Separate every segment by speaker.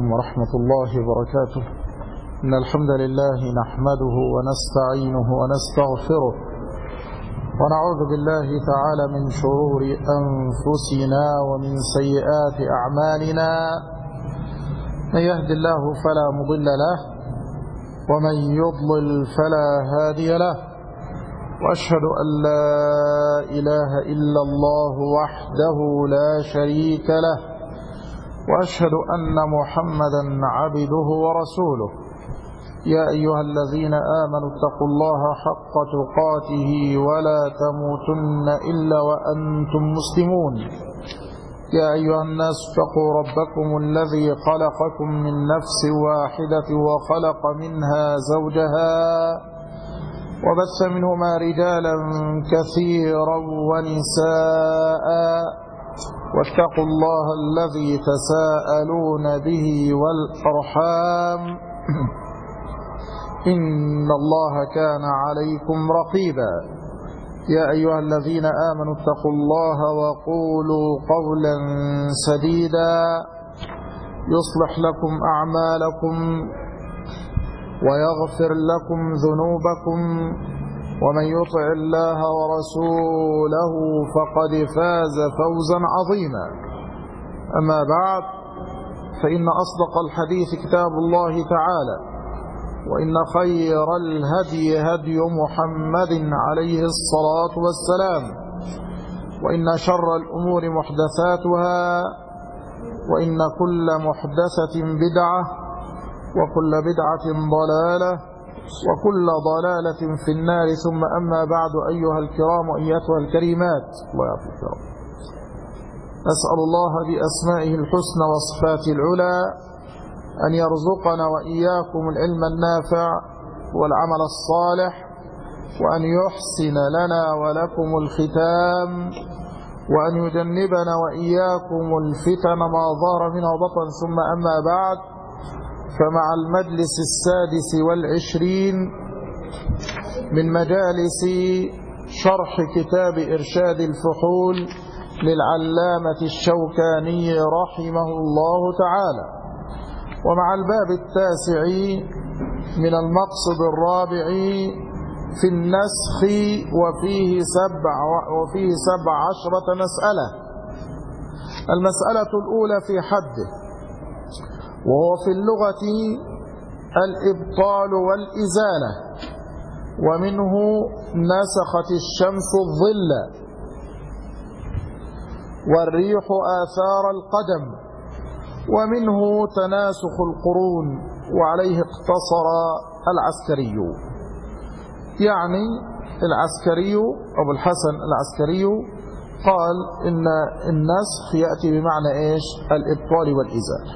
Speaker 1: عليكم ورحمة الله وبركاته. إن الحمد لله نحمده ونستعينه ونستغفره ونعوذ بالله تعالى من شرور أنفسنا ومن سيئات أعمالنا. من يهد الله فلا مضل له ومن يضلل فلا هادي له، وأشهد أن لا إله إلا الله وحده لا شريك له، وأشهد أن محمدا عبده ورسوله. يا أيها الذين آمنوا اتقوا الله حق تقاته ولا تموتن إلا وأنتم مسلمون. يا أيها الناس اتقوا ربكم الذي خلقكم من نفس واحدة وخلق منها زوجها وبث منهما رجالا كثيرا ونساء، واتقوا الله الذي تساءلون به والأرحام إن الله كان عليكم رقيبا. يا أيها الذين آمنوا اتقوا الله وقولوا قولا سديدا يصلح لكم أعمالكم ويغفر لكم ذنوبكم، ومن يطع الله ورسوله فقد فاز فوزا عظيما. أما بعد، فإن أصدق الحديث كتاب الله تعالى، وإن خير الهدي هدي محمد عليه الصلاة والسلام، وإن شر الأمور محدثاتها، وإن كل محدثة بدعة، وكل بدعة ضلالة، وكل ضلالة في النار. ثم أما بعد، أيها الكرام وأيتها الكريمات، الله يعطيك الكرام، أسأل الله بأسمائه الحسنى وصفاته العلى أن يرزقنا وإياكم العلم النافع والعمل الصالح، وأن يحسن لنا ولكم الختام، وأن يجنبنا وإياكم الفتن ما ظهر منها وبطن. ثم أما بعد، فمع المجلس 26 من مجالس شرح كتاب إرشاد الفحول للعلامة الشوكاني رحمه الله تعالى، ومع الباب 9 من المقصد الرابع في النسخ، وفيه 17 مسألة. المسألة الأولى في حده، وهو في اللغة الإبطال والإزالة، ومنه نسخت الشمس الظل، والريح آثار القدم، ومنه تناسخ القرون، وعليه اقتصر العسكري. يعني العسكري أبو الحسن العسكري قال إن النسخ يأتي بمعنى إيش؟ الإبطال والإزالة،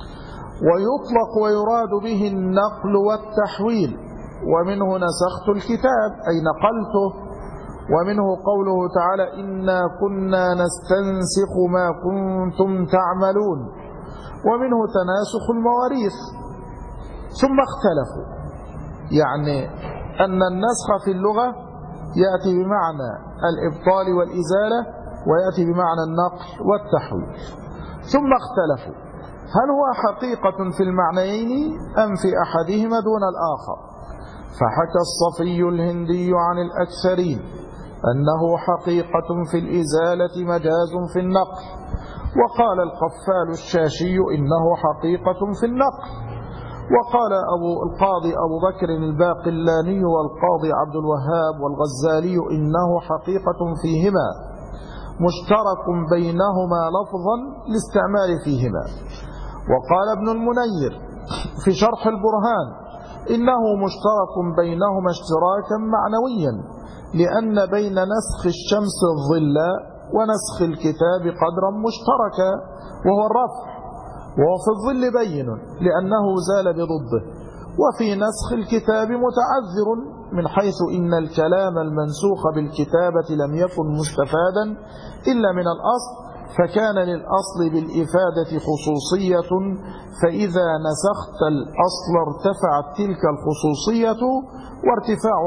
Speaker 1: ويطلق ويراد به النقل والتحويل، ومنه نسخت الكتاب أي نقلته، ومنه قوله تعالى إنا كنا نستنسخ ما كنتم تعملون، ومنه تناسخ المواريث. ثم اختلفوا، يعني أن النسخ في اللغة يأتي بمعنى الإبطال والإزالة، ويأتي بمعنى النقل والتحويل. ثم اختلفوا هل هو حقيقة في المعنيين أم في أحدهما دون الآخر. فحكى الصفي الهندي عن الأكثرين أنه حقيقة في الإزالة مجاز في النقل، وقال القفال الشاشي إنه حقيقة في النقل، وقال القاضي أبو بكر الباقلاني والقاضي عبد الوهاب والغزالي إنه حقيقة فيهما مشترك بينهما لفظا لاستعمال فيهما. وقال ابن المنير في شرح البرهان إنه مشترك بينهما اشتراكا معنويا، لأن بين نسخ الشمس الظل ونسخ الكتاب قدرا مشتركا وهو الرفع، وهو في الظل بين لأنه زال بضده، وفي نسخ الكتاب متعذر من حيث إن الكلام المنسوخ بالكتابة لم يكن مستفادا إلا من الأصل، فكان للأصل بالإفادة خصوصية، فإذا نسخت الأصل ارتفعت تلك الخصوصية، وارتفاع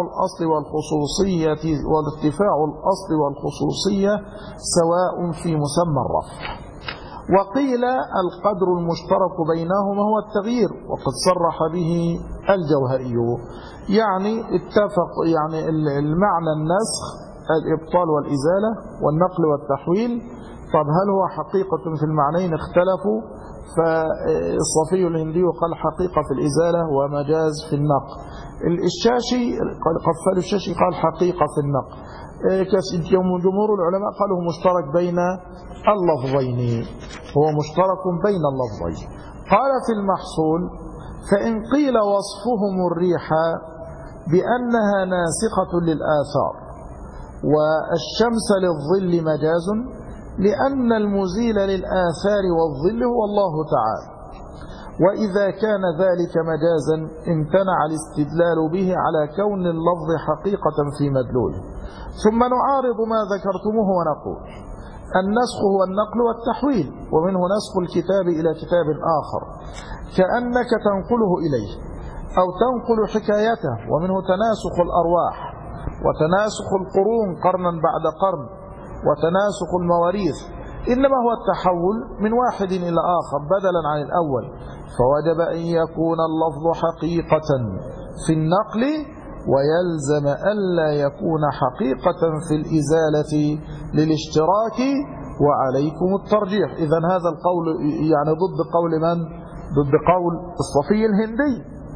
Speaker 1: الأصل والخصوصية سواء في مسمى الرفع. وقيل القدر المشترك بينهما هو التغيير، وقد صرح به الجوهري. يعني اتفق، يعني المعنى النسخ الإبطال والإزالة والنقل والتحويل. طب هل هو حقيقة في المعنيين؟ اختلفوا، فالصفي الهندي قال حقيقة في الإزالة ومجاز في النقل. الشاشي قفال الشاشي قال حقيقة في النقل. جمهور العلماء قالوا مشترك بين اللفظين، هو مشترك بين اللفظين. قال في المحصول: فإن قيل وصفهم الريح بأنها ناسخة للآثار والشمس للظل مجاز، لأن المزيل للآثار والظل هو الله تعالى، وإذا كان ذلك مجازا امتنع الاستدلال به على كون اللفظ حقيقة في مدلوله. ثم نعارض ما ذكرتموه ونقول: النسخ هو النقل والتحويل، ومنه نسخ الكتاب إلى كتاب آخر كأنك تنقله إليه أو تنقل حكايته، ومنه تناسخ الأرواح وتناسخ القرون قرنا بعد قرن وتناسخ المواريث، إنما هو التحول من واحد إلى آخر بدلا عن الأول، فوجب أن يكون اللفظ حقيقة في النقل، ويلزم ألا يكون حقيقة في الإزالة للاشتراك، وعليكم الترجيح. إذن هذا القول يعني ضد قول من؟ ضد قول الصفي الهندي،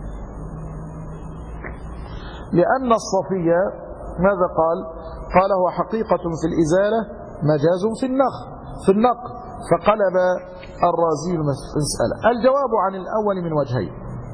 Speaker 1: لأن الصفي ماذا قال؟ قال هو حقيقة في الإزالة مجاز في النقل، فقلب الرازي المسألة. الجواب عن الأول من وجهين: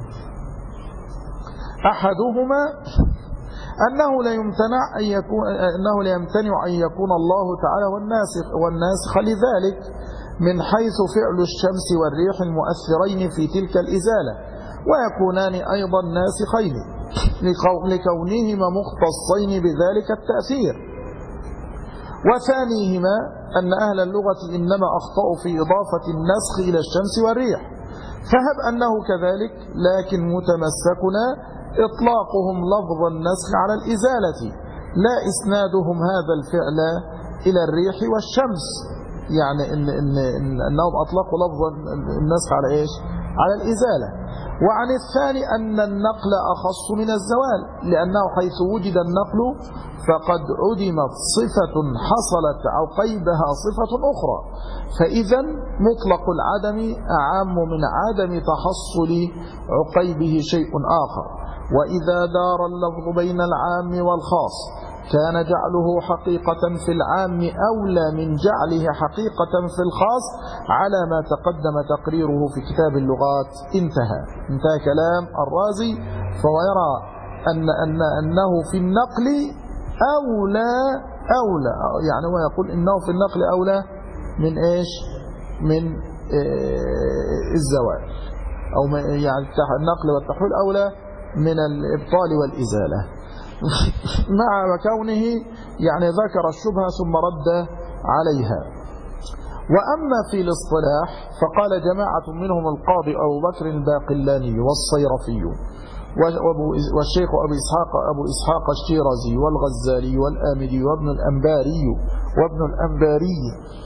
Speaker 1: أحدهما أنه لا يمتنع أن يكون الله تعالى والناسخ لذلك، من حيث فعل الشمس والريح المؤثرين في تلك الإزالة، ويكونان أيضا ناسخين لكونهما مختصين بذلك التأثير. وثانيهما أن أهل اللغة إنما أخطأوا في إضافة النسخ إلى الشمس والريح، فهب أنه كذلك، لكن متمسكنا إطلاقهم لفظ النسخ على الإزالة، لا إسنادهم هذا الفعل إلى الريح والشمس، يعني أنهم أطلقوا لفظ النسخ على إيش؟ على الإزالة. وعن الثاني أن النقل أخص من الزوال، لأنه حيث وجد النقل فقد عدمت صفة حصلت عقيبها صفة أخرى، فإذا مطلق العدم أعم من عدم تحصل عقيبه شيء آخر. وإذا دار اللفظ بين العام والخاص كان جعله حقيقة في العام أولى من جعله حقيقة في الخاص، على ما تقدم تقريره في كتاب اللغات. انتهى كلام الرازي. فهو يرى أنه في النقل أولى، يعني هو يقول إنه في النقل أولى من إيش؟ من الزوال، أو يعني النقل والتحويل أولى من الإبطال والإزالة، مع كونه يعني ذكر الشبهة ثم رد عليها. وأما في الاصطلاح فقال جماعة منهم القاضي أبو بكر الباقلاني والصيرفي والشيخ أبو إسحاق الشيرازي والغزالي والآمدي وابن الأنباري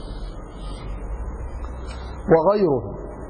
Speaker 1: وغيره: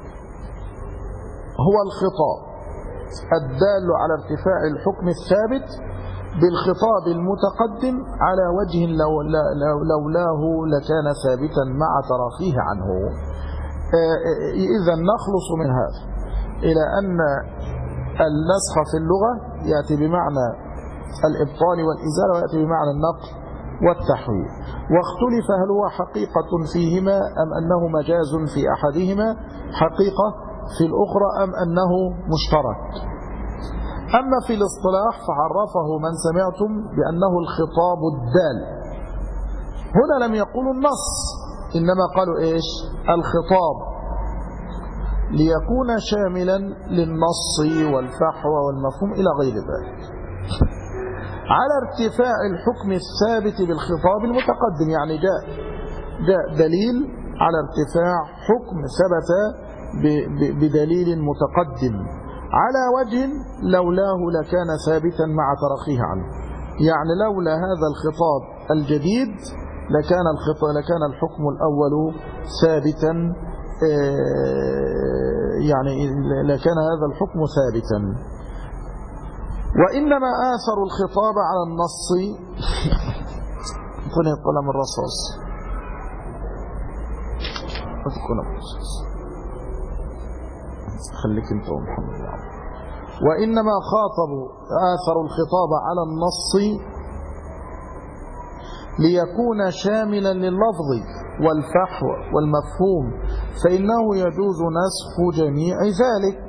Speaker 1: هو الخطاب الدال على ارتفاع الحكم الثابت بالخطاب المتقدم على وجه لولاه لكان ثابتا مع تراخيه عنه. إذا نخلص من هذا إلى أن النسخ في اللغة يأتي بمعنى الإبطال والإزالة، ويأتي بمعنى النقل والتحويل، واختلف هل هو حقيقة فيهما أم أنه مجاز في أحدهما حقيقة في الأخرى أم أنه مشترك. أما في الاصطلاح فعرفه من سمعتم بأنه الخطاب الدال. هنا لم يقولوا النص، إنما قالوا إيش؟ الخطاب، ليكون شاملا للنص والفحوى والمفهوم إلى غير ذلك، على ارتفاع الحكم الثابت بالخطاب المتقدم. يعني جاء دليل على ارتفاع حكم ثبت بدليل متقدم على وجه لولاه لكان ثابتا مع ترخيه عنه. يعني لولا هذا الخطاب الجديد لكان الحكم الأول ثابتا يعني لكان هذا الحكم ثابتا. وإنما آثروا الخطاب على النص خذ القلم الرصاص خليك انت محمد. وإنما آثروا الخطاب على النص ليكون شاملا لللفظ والفحوى والمفهوم، فإنه يجوز نسخ جميع ذلك.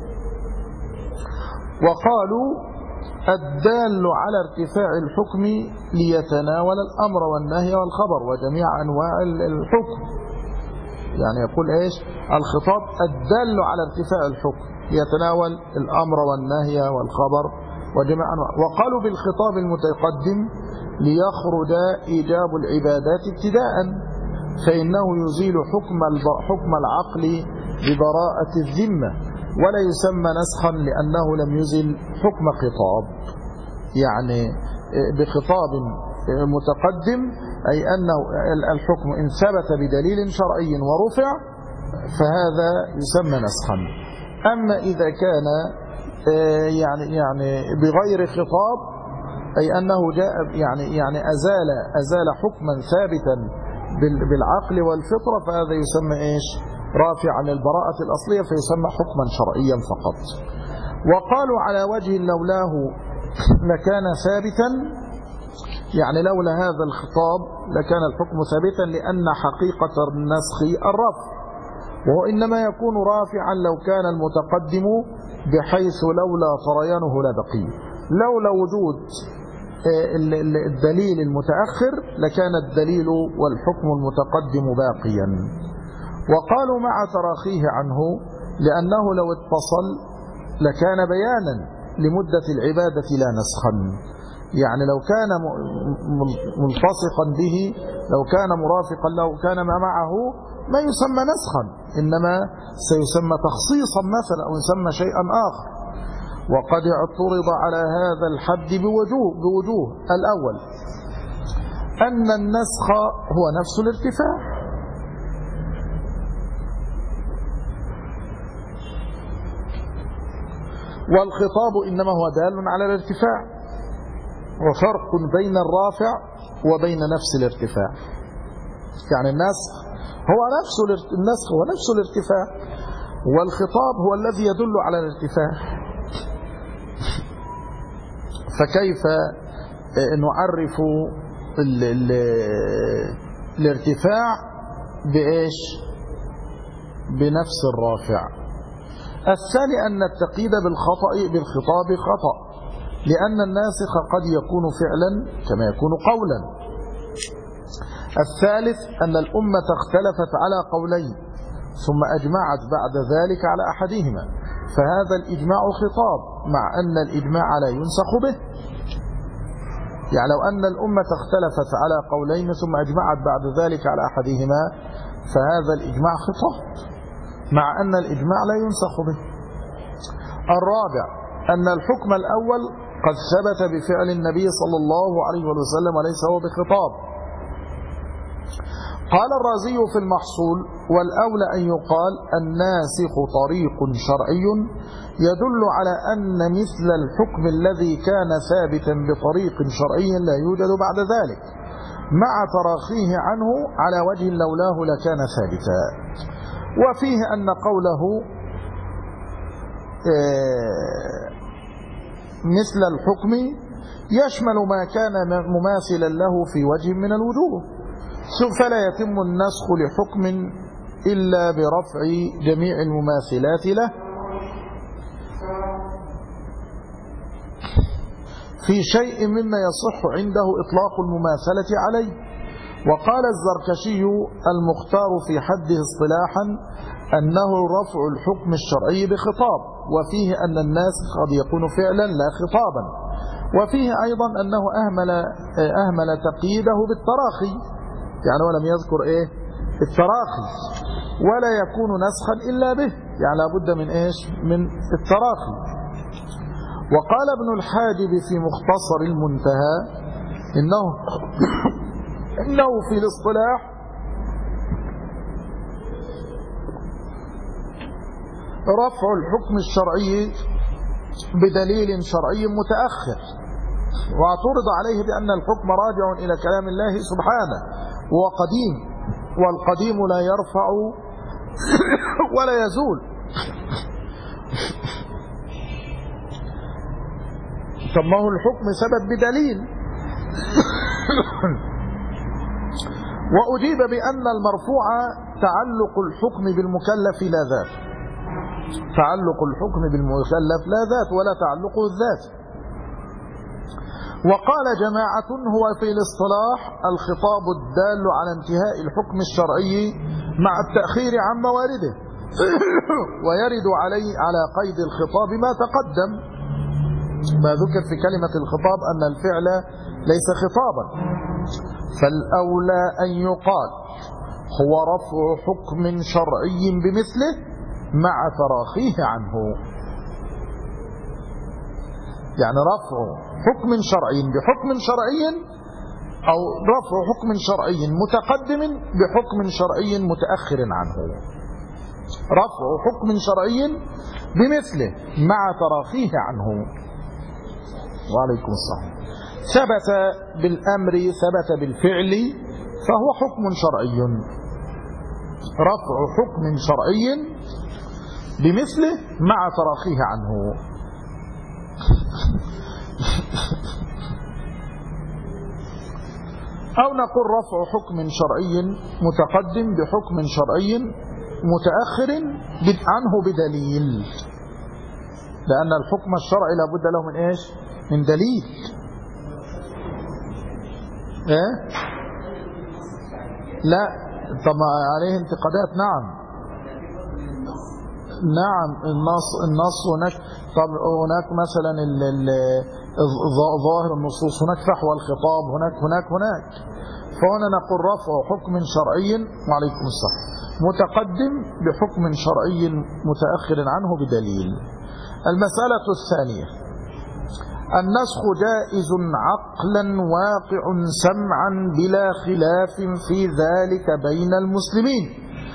Speaker 1: وقالوا الدال على ارتفاع الحكم ليتناول الأمر والنهي والخبر وجميع أنواع الحكم. يعني يقول إيش؟ الخطاب الدال على ارتفاع الحكم يتناول الأمر والنهي والخبر وجميع أنواع. وقالوا بالخطاب المتقدم ليخرج إيجاب العبادات ابتداء، فإنه يزيل حكم العقل ببراءة الذمة، ولا يسمى نسخا لأنه لم يزل حكم خطاب. يعني بخطاب متقدم أي أنه الحكم إن ثبت بدليل شرعي ورفع فهذا يسمى نسخا. أما إذا كان يعني بغير خطاب أي أنه جاء يعني أزال حكما ثابتا بالعقل والفطرة، فهذا يسمى إيش؟ رافعا للبراءة الأصلية، فيسمى حكما شرعيا فقط. وقالوا على وجه لولاه لكان ثابتا، يعني لولا هذا الخطاب لكان الحكم ثابتا، لأن حقيقة النسخ الرفع، وهو إنما يكون رافعا لو كان المتقدم، بحيث لولا طريانه لبقي. لولا وجود الدليل المتأخر لكان الدليل والحكم المتقدم باقيا. وقالوا مع تراخيه عنه لأنه لو اتصل لكان بيانا لمدة العبادة لا نسخا. يعني لو كان ملتصقا به، لو كان مرافقا له، كان ما معه ما يسمى نسخا، إنما سيسمى تخصيصا مثلا أو يسمى شيئا آخر. وقد اعترض على هذا الحد بوجوه. الأول أن النسخ هو نفس الارتفاع، والخطاب إنما هو دال على الارتفاع، وفرق بين الرافع وبين نفس الارتفاع. يعني النسخ هو نفس الارتفاع، والخطاب هو الذي يدل على الارتفاع. فكيف نعرف الارتفاع بإيش؟ بنفس الرافع. الثاني أن التقييد بالخطاب خطأ، لأن الناسخ قد يكون فعلا كما يكون قولا. الثالث أن الأمة اختلفت على قولين ثم أجمعت بعد ذلك على أحدهما، فهذا الإجماع خطاب مع أن الإجماع لا ينسخ به. يعني لو أن الأمة اختلفت على قولين ثم أجمعت بعد ذلك على أحدهما فهذا الإجماع خطاب مع أن الإجماع لا ينسخ به. الرابع أن الحكم الأول قد ثبت بفعل النبي صلى الله عليه وسلم وليس هو بخطاب. قال الرازي في المحصول: والأولى أن يقال الناسخ طريق شرعي يدل على أن مثل الحكم الذي كان ثابتا بطريق شرعي لا يوجد بعد ذلك، مع تراخيه عنه على وجه لولاه لكان ثابتا. وفيه أن قوله مثل الحكم يشمل ما كان مماثلا له في وجه من الوجوه، فلا يتم النسخ لحكم إلا برفع جميع المماثلات له في شيء مما يصح عنده إطلاق المماثلة عليه. وقال الزركشي: المختار في حده اصطلاحا أنه رفع الحكم الشرعي بخطاب، وفيه أن الناس قد يكون فعلا لا خطابا. وفيه أيضا أنه أهمل تقييده بالتراخي، يعني ولم يذكر التراخي، ولا يكون نسخا إلا به، يعني لابد من من التراخي. وقال ابن الحاجب في مختصر المنتهى إنه في الاصطلاح رفع الحكم الشرعي بدليل شرعي متأخر، واعترض عليه بأن الحكم راجع إلى كلام الله سبحانه وقديم، والقديم لا يرفع ولا يزول. طب ما هو الحكم ثبت بدليل. وأجيب بأن المرفوع تعلق الحكم بالمكلف لا ذات، تعلق الحكم بالمكلف لا ذات ولا تعلقه الذات. وقال جماعة هو في الاصطلاح الخطاب الدال على انتهاء الحكم الشرعي مع التأخير عن موارده، ويرد على قيد الخطاب ما تقدم، ما ذكر في كلمة الخطاب أن الفعل ليس خطابا، فالأولى أن يقال هو رفع حكم شرعي بمثله مع تراخيه عنه، يعني رفع حكم شرعي بحكم شرعي، أو رفع حكم شرعي متقدم بحكم شرعي متأخر عنه، رفع حكم شرعي بمثله مع تراخيه عنه. وعليكم السلام. ثبت بالأمر ثبت بالفعل فهو حكم شرعي، رفع حكم شرعي بمثله مع تراخيه عنه. أو نقول رفع حكم شرعي متقدم بحكم شرعي متأخر عنه بدليل، لأن الحكم الشرعي لابد له من إيش؟ من دليل. إيه؟ لا، طبعا عليه انتقادات. نعم النص هناك. طب هناك مثلا ظاهر النصوص، هناك فحوى الخطاب، هناك فهنا نقول رفع حكم شرعي وعليكم الصح متقدم بحكم شرعي متأخر عنه بدليل. المسألة الثانية: النسخ جائز عقلا واقع سمعا بلا خلاف في ذلك بين المسلمين،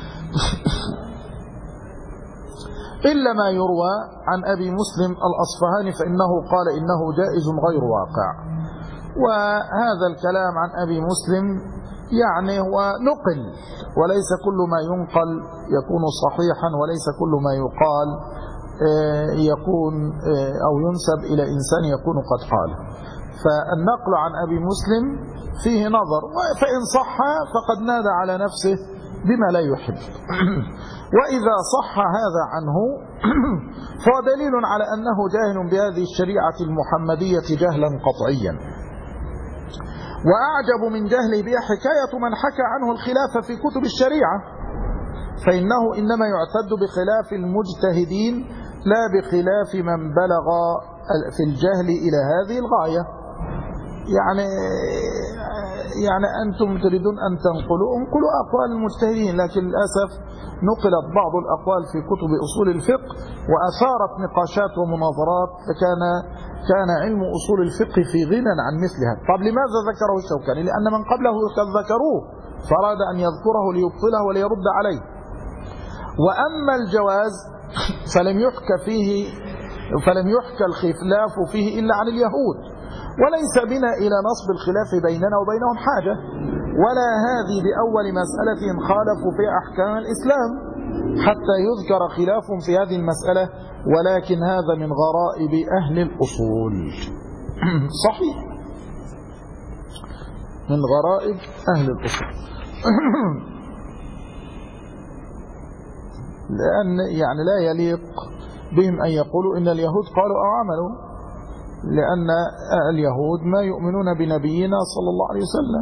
Speaker 1: إلا ما يروى عن أبي مسلم الأصفهاني فإنه قال إنه جائز غير واقع. وهذا الكلام عن أبي مسلم يعني هو نقل، وليس كل ما ينقل يكون صحيحا، وليس كل ما يقال يكون أو ينسب إلى إنسان يكون قد قال. فالنقل عن أبي مسلم فيه نظر، فإن صح فقد نادى على نفسه بما لا يحب. وإذا صح هذا عنه فهو دليل على أنه جاهل بهذه الشريعة المحمدية جهلا قطعيا. وأعجب من جهله به حكاية من حكى عنه الخلاف في كتب الشريعة، فإنه إنما يعتد بخلاف المجتهدين لا بخلاف من بلغ في الجهل إلى هذه الغاية. يعني أنتم تريدون أن انقلوا أقوال المجتهدين، لكن للأسف نقلت بعض الأقوال في كتب أصول الفقه وأثارت نقاشات ومناظرات، كان علم أصول الفقه في غنى عن مثلها. طب لماذا ذكره الشوكاني؟ لأن من قبله قد ذكروه فأراد أن يذكره ليبطله وليرد عليه. وأما الجواز فلم يحكى الخلاف فيه إلا عن اليهود، وليس بنا إلى نصب الخلاف بيننا وبينهم حاجة، ولا هذه بأول مسألة خالفوا في أحكام الإسلام حتى يذكر خلاف في هذه المسألة، ولكن هذا من غرائب أهل الأصول. صحيح، من غرائب أهل الأصول. لأن يعني لا يليق بهم أن يقولوا إن اليهود قالوا أو عملوا، لأن اليهود ما يؤمنون بنبينا صلى الله عليه وسلم،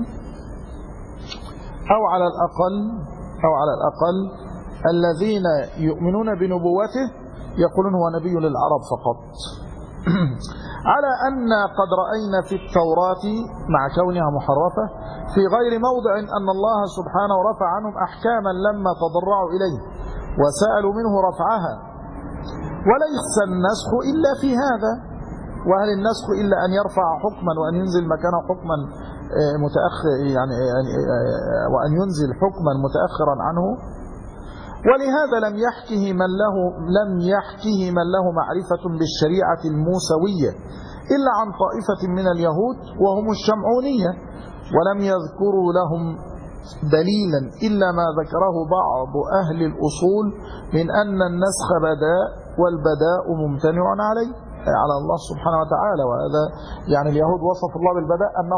Speaker 1: أو على الأقل الذين يؤمنون بنبوته يقولون هو نبي للعرب فقط. على أن قد رأينا في التوراة مع كونها محرفة في غير موضع أن الله سبحانه رفع عنهم أحكاما لما تضرعوا إليه وسألوا منه رفعها، وليس النسخ إلا في هذا. وهل النسخ إلا أن يرفع حكما وأن ينزل مكانه حكما متأخر، يعني وأن ينزل حكما متأخرا عنه؟ ولهذا لم يحكه من له معرفة بالشريعة الموسوية إلا عن طائفة من اليهود وهم الشمعونية، ولم يذكروا لهم دليلا إلا ما ذكره بعض أهل الأصول من أن النسخ بداء والبداء ممتنع على الله سبحانه وتعالى. وهذا يعني اليهود وصف الله بالبداء أنه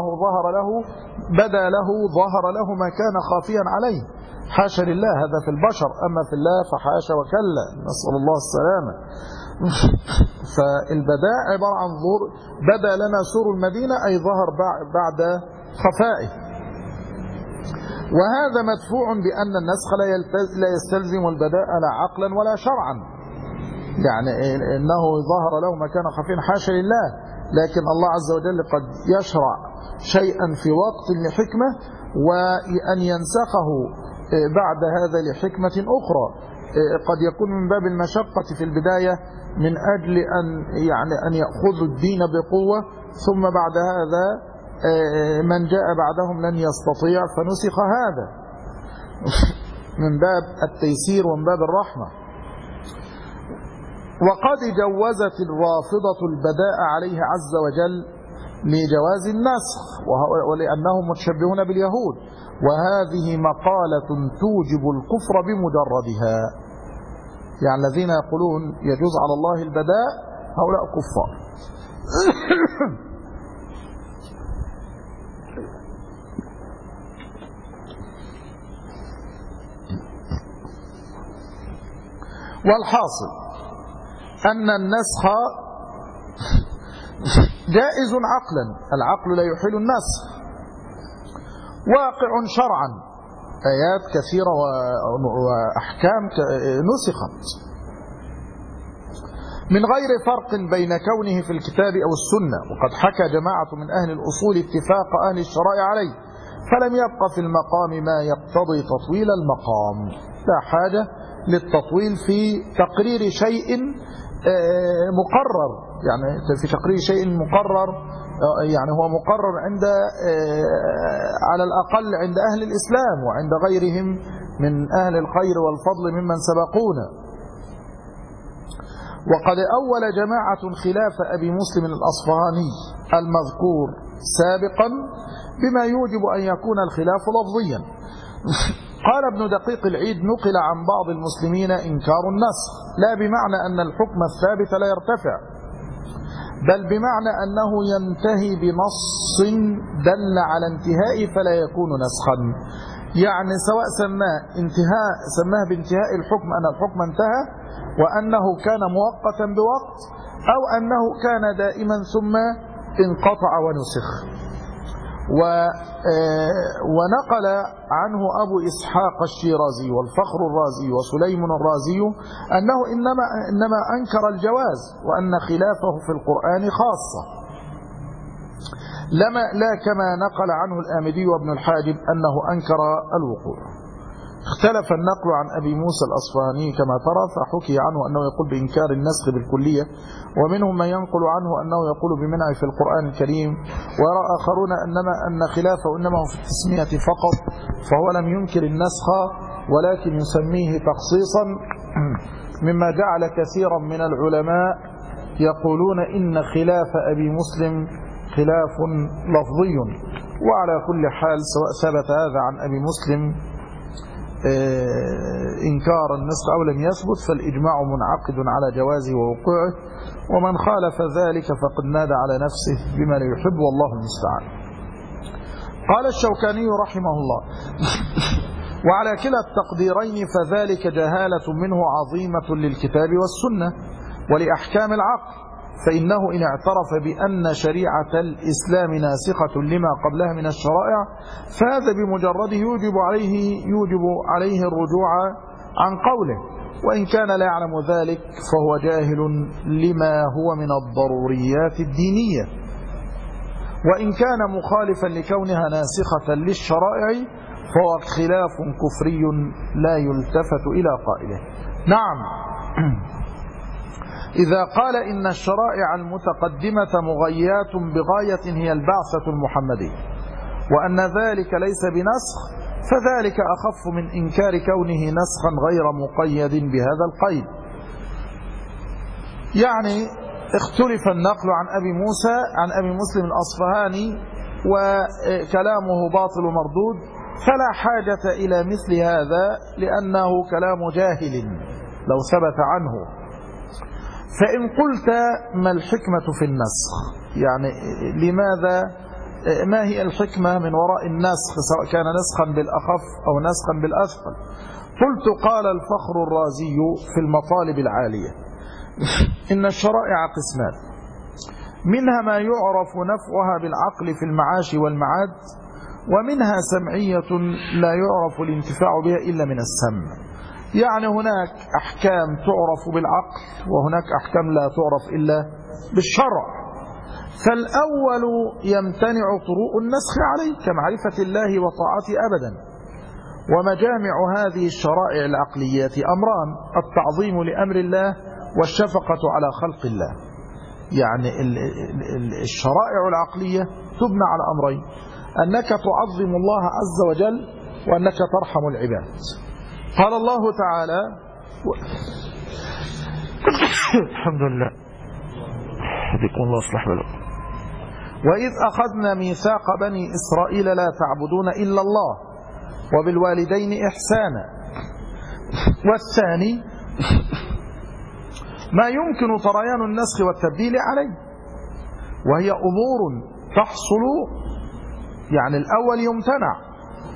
Speaker 1: ظهر له ما كان خافيا عليه. حاشا لله، هذا في البشر، أما في الله فحاشا وكلا، نسأل الله السلامة. فالبداء عبارة عن ظهور، بدا لنا سور المدينة أي ظهر بعد خفائه. وهذا مدفوع بأن النسخ لا يستلزم البداء لا عقلا ولا شرعا، يعني إنه ظهر له ما كان خفيا، حاشا لله. لكن الله عز وجل قد يشرع شيئا في وقت لحكمة، وأن ينسخه بعد هذا لحكمة أخرى، قد يكون من باب المشقة في البداية من أجل أن يأخذوا الدين بقوة، ثم بعد هذا من جاء بعدهم لن يستطيع فنسخ هذا من باب التيسير ومن باب الرحمة. وقد جوزت الرافضة البداء عليه عز وجل لجواز النسخ ولأنهم متشبهون باليهود، وهذه مقالة توجب الكفر بمجردها. يعني الذين يقولون يجوز على الله البداء هؤلاء كفار. والحاصل أن النسخ جائز عقلا، العقل لا يحيل النسخ، واقع شرعا، آيات كثيرة وأحكام نسخت من غير فرق بين كونه في الكتاب أو السنة. وقد حكى جماعة من أهل الأصول اتفاق أهل الشرائع عليه، فلم يبق في المقام ما يقتضي تطويل المقام. لا حاجة للتطويل في تقرير شيء مقرر، يعني في تقرير شيء مقرر، يعني هو مقرر عند على الأقل عند أهل الإسلام وعند غيرهم من أهل الخير والفضل ممن سبقونا. وقد أول جماعة خلاف أبي مسلم الأصفهاني المذكور سابقا بما يوجب أن يكون الخلاف لفظيا. قال ابن دقيق العيد: نقل عن بعض المسلمين إنكار النسخ، لا بمعنى أن الحكم الثابت لا يرتفع، بل بمعنى أنه ينتهي بنص دل على انتهائه فلا يكون نسخا. يعني سواء سماه بانتهاء الحكم أن الحكم انتهى وأنه كان مؤقتا بوقت، أو أنه كان دائما ثم انقطع ونسخ. ونقل عنه أبو إسحاق الشيرازي والفخر الرازي وسليم الرازي أنه إنما أنكر الجواز، وأن خلافه في القرآن خاصة، لا كما نقل عنه الآمدي وابن الحاجب أنه أنكر الوقوع. اختلف النقل عن أبي موسى الأصفهاني كما ترى، فحكي عنه أنه يقول بإنكار النسخ بالكلية، ومنهم من ينقل عنه أنه يقول بمنع في القرآن الكريم، ويرى آخرون أن خلافه إنما في التسمية فقط، فهو لم ينكر النسخ ولكن يسميه تخصيصا، مما جعل كثيرا من العلماء يقولون إن خلاف أبي مسلم خلاف لفظي. وعلى كل حال سواء ثبت هذا عن أبي مسلم إنكار النسخ أو لم يثبت، فالإجماع منعقد على جوازه ووقوعه، ومن خالف ذلك فقد نادى على نفسه بما لا يحب، والله المستعان. قال الشوكاني رحمه الله: وعلى كلا التقديرين فذلك جهالة منه عظيمة للكتاب والسنة ولأحكام العقل، فإنه إن اعترف بأن شريعة الإسلام ناسخة لما قبلها من الشرائع، فهذا بمجرده يوجب عليه الرجوع عن قوله، وإن كان لا يعلم ذلك فهو جاهل لما هو من الضروريات الدينية. وإن كان مخالفا لكونها ناسخة للشرائع فهو خلاف كفري لا يلتفت إلى قائله. نعم، إذا قال إن الشرائع المتقدمة مغيات بغاية هي البعثة المحمدية، وأن ذلك ليس بنسخ، فذلك أخف من إنكار كونه نسخا غير مقيد بهذا القيد. يعني اختلف النقل عن أبي موسى عن أبي مسلم الأصفهاني وكلامه باطل مردود، فلا حاجة إلى مثل هذا لأنه كلام جاهل لو ثبت عنه. فإن قلت ما الحكمة في النسخ، يعني لماذا، ما هي الحكمة من وراء النسخ سواء كان نسخا بالأخف أو نسخا بالأثقل؟ قلت قال الفخر الرازي في المطالب العالية إن الشرائع قسمان، منها ما يعرف نفعها بالعقل في المعاش والمعاد، ومنها سمعية لا يعرف الانتفاع بها إلا من السمع. يعني هناك أحكام تعرف بالعقل وهناك أحكام لا تعرف إلا بالشرع. فالأول يمتنع طروء النسخ عليه كمعرفة الله وطاعته أبدا. ومجامع هذه الشرائع العقليات أمران: التعظيم لأمر الله والشفقة على خلق الله. يعني الشرائع العقلية تبنى على أمرين: أنك تعظم الله عز وجل وأنك ترحم العباد. قال الله تعالى الحمد لله بكم الله أصلح بالكم: وإذ أخذنا ميثاق بني إسرائيل لا تعبدون إلا الله وبالوالدين إحسانا. والثاني ما يمكن طريان النسخ والتبديل عليه، وهي أمور تحصل، يعني الأول يمتنع،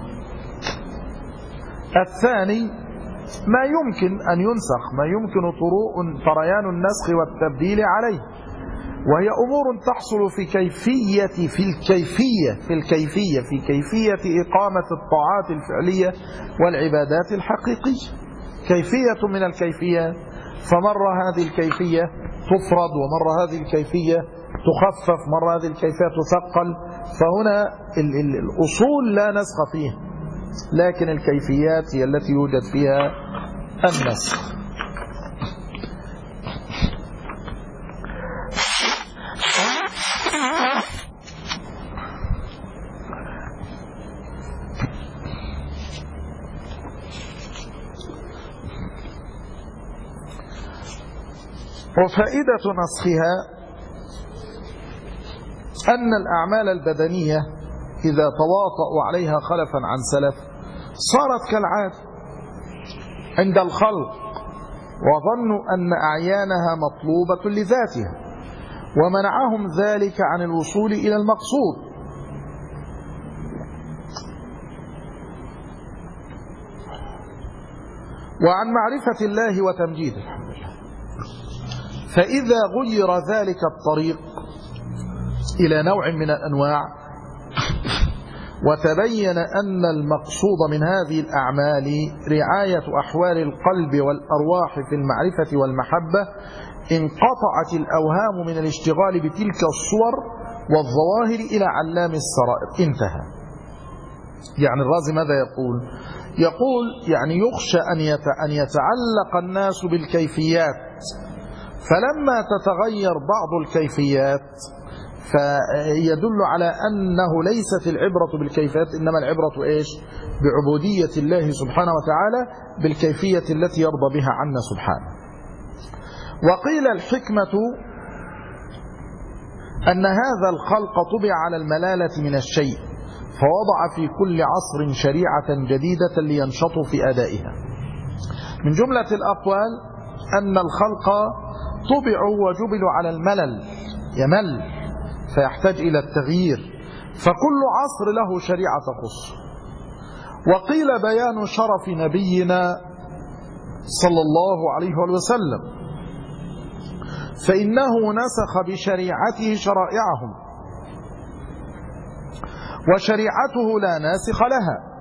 Speaker 1: الثاني ما يمكن أن ينسخ، ما يمكن طريان النسخ والتبديل عليه، وهي أمور تحصل في كيفية إقامة الطاعات الفعلية والعبادات الحقيقية. كيفية من الكيفية، فمرة هذه الكيفية تفرض ومرة هذه الكيفية تخفف، مرة هذه الكيفية تثقل. فهنا الأصول لا نسخ فيها، لكن الكيفيات هي التي يوجد فيها النسخ. وفائدة نسخها أن الأعمال البدنية إذا تواطؤوا عليها خلفا عن سلف صارت كالعادة عند الخلق، وظنوا أن أعيانها مطلوبة لذاتها، ومنعهم ذلك عن الوصول إلى المقصود. وعن معرفة الله وتمجيده. فإذا غير ذلك الطريق إلى نوع من الأنواع وتبين أن المقصود من هذه الأعمال رعاية أحوال القلب والأرواح في المعرفة والمحبة، انقطعت الأوهام من الاشتغال بتلك الصور والظواهر إلى علام السرائر. انتهى. يعني الرازي ماذا يقول؟ يقول يعني يخشى أن يتعلق الناس بالكيفيات، فلما تتغير بعض الكيفيات فيدل على أنه ليست العبرة بالكيفيات، إنما العبرة إيش؟ بعبودية الله سبحانه وتعالى بالكيفية التي يرضى بها عنا سبحانه. وقيل الحكمة أن هذا الخلق طبع على الملالة من الشيء، فوضع في كل عصر شريعة جديدة لينشطوا في أدائها. من جملة الأقوال أن الخلق طبعوا وجبلوا على الملل، يمل فيحتاج إلى التغيير، فكل عصر له شريعة تخص. وقيل بيان شرف نبينا صلى الله عليه وسلم، فإنه نسخ بشريعته شرائعهم، وشريعته لا ناسخ لها.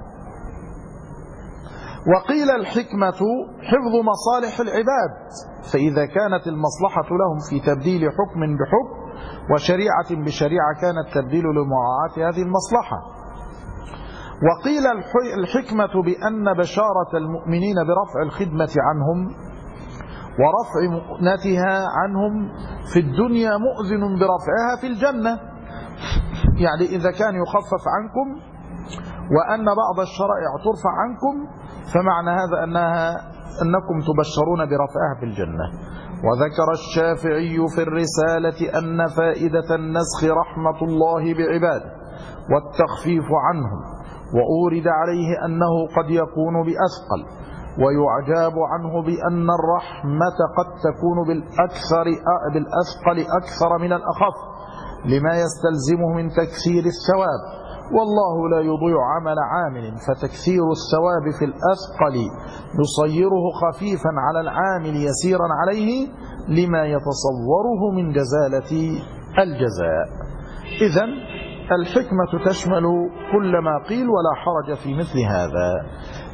Speaker 1: وقيل الحكمة حفظ مصالح العباد، فإذا كانت المصلحة لهم في تبديل حكم بحكم وشريعة بشريعة كان التبديل لمراعاة هذه المصلحة. وقيل الحكمة بأن بشارة المؤمنين برفع الخدمة عنهم ورفع مؤنتها عنهم في الدنيا مؤذن برفعها في الجنة. يعني إذا كان يخفف عنكم وأن بعض الشرائع ترفع عنكم، فمعنى هذا أنكم تبشرون برفعها في الجنة. وذكر الشافعي في الرسالة أن فائدة النسخ رحمة الله بعباده والتخفيف عنهم، وأورد عليه أنه قد يكون بأثقل، ويعجاب عنه بأن الرحمة قد تكون بالأثقل أكثر من الأخف لما يستلزمه من تكثير الثواب، والله لا يضيع عمل عامل، فتكثير الثواب في الأثقل يصيره خفيفا على العامل يسيرا عليه لما يتصوره من جزالة الجزاء. إذن الحكمة تشمل كل ما قيل ولا حرج في مثل هذا.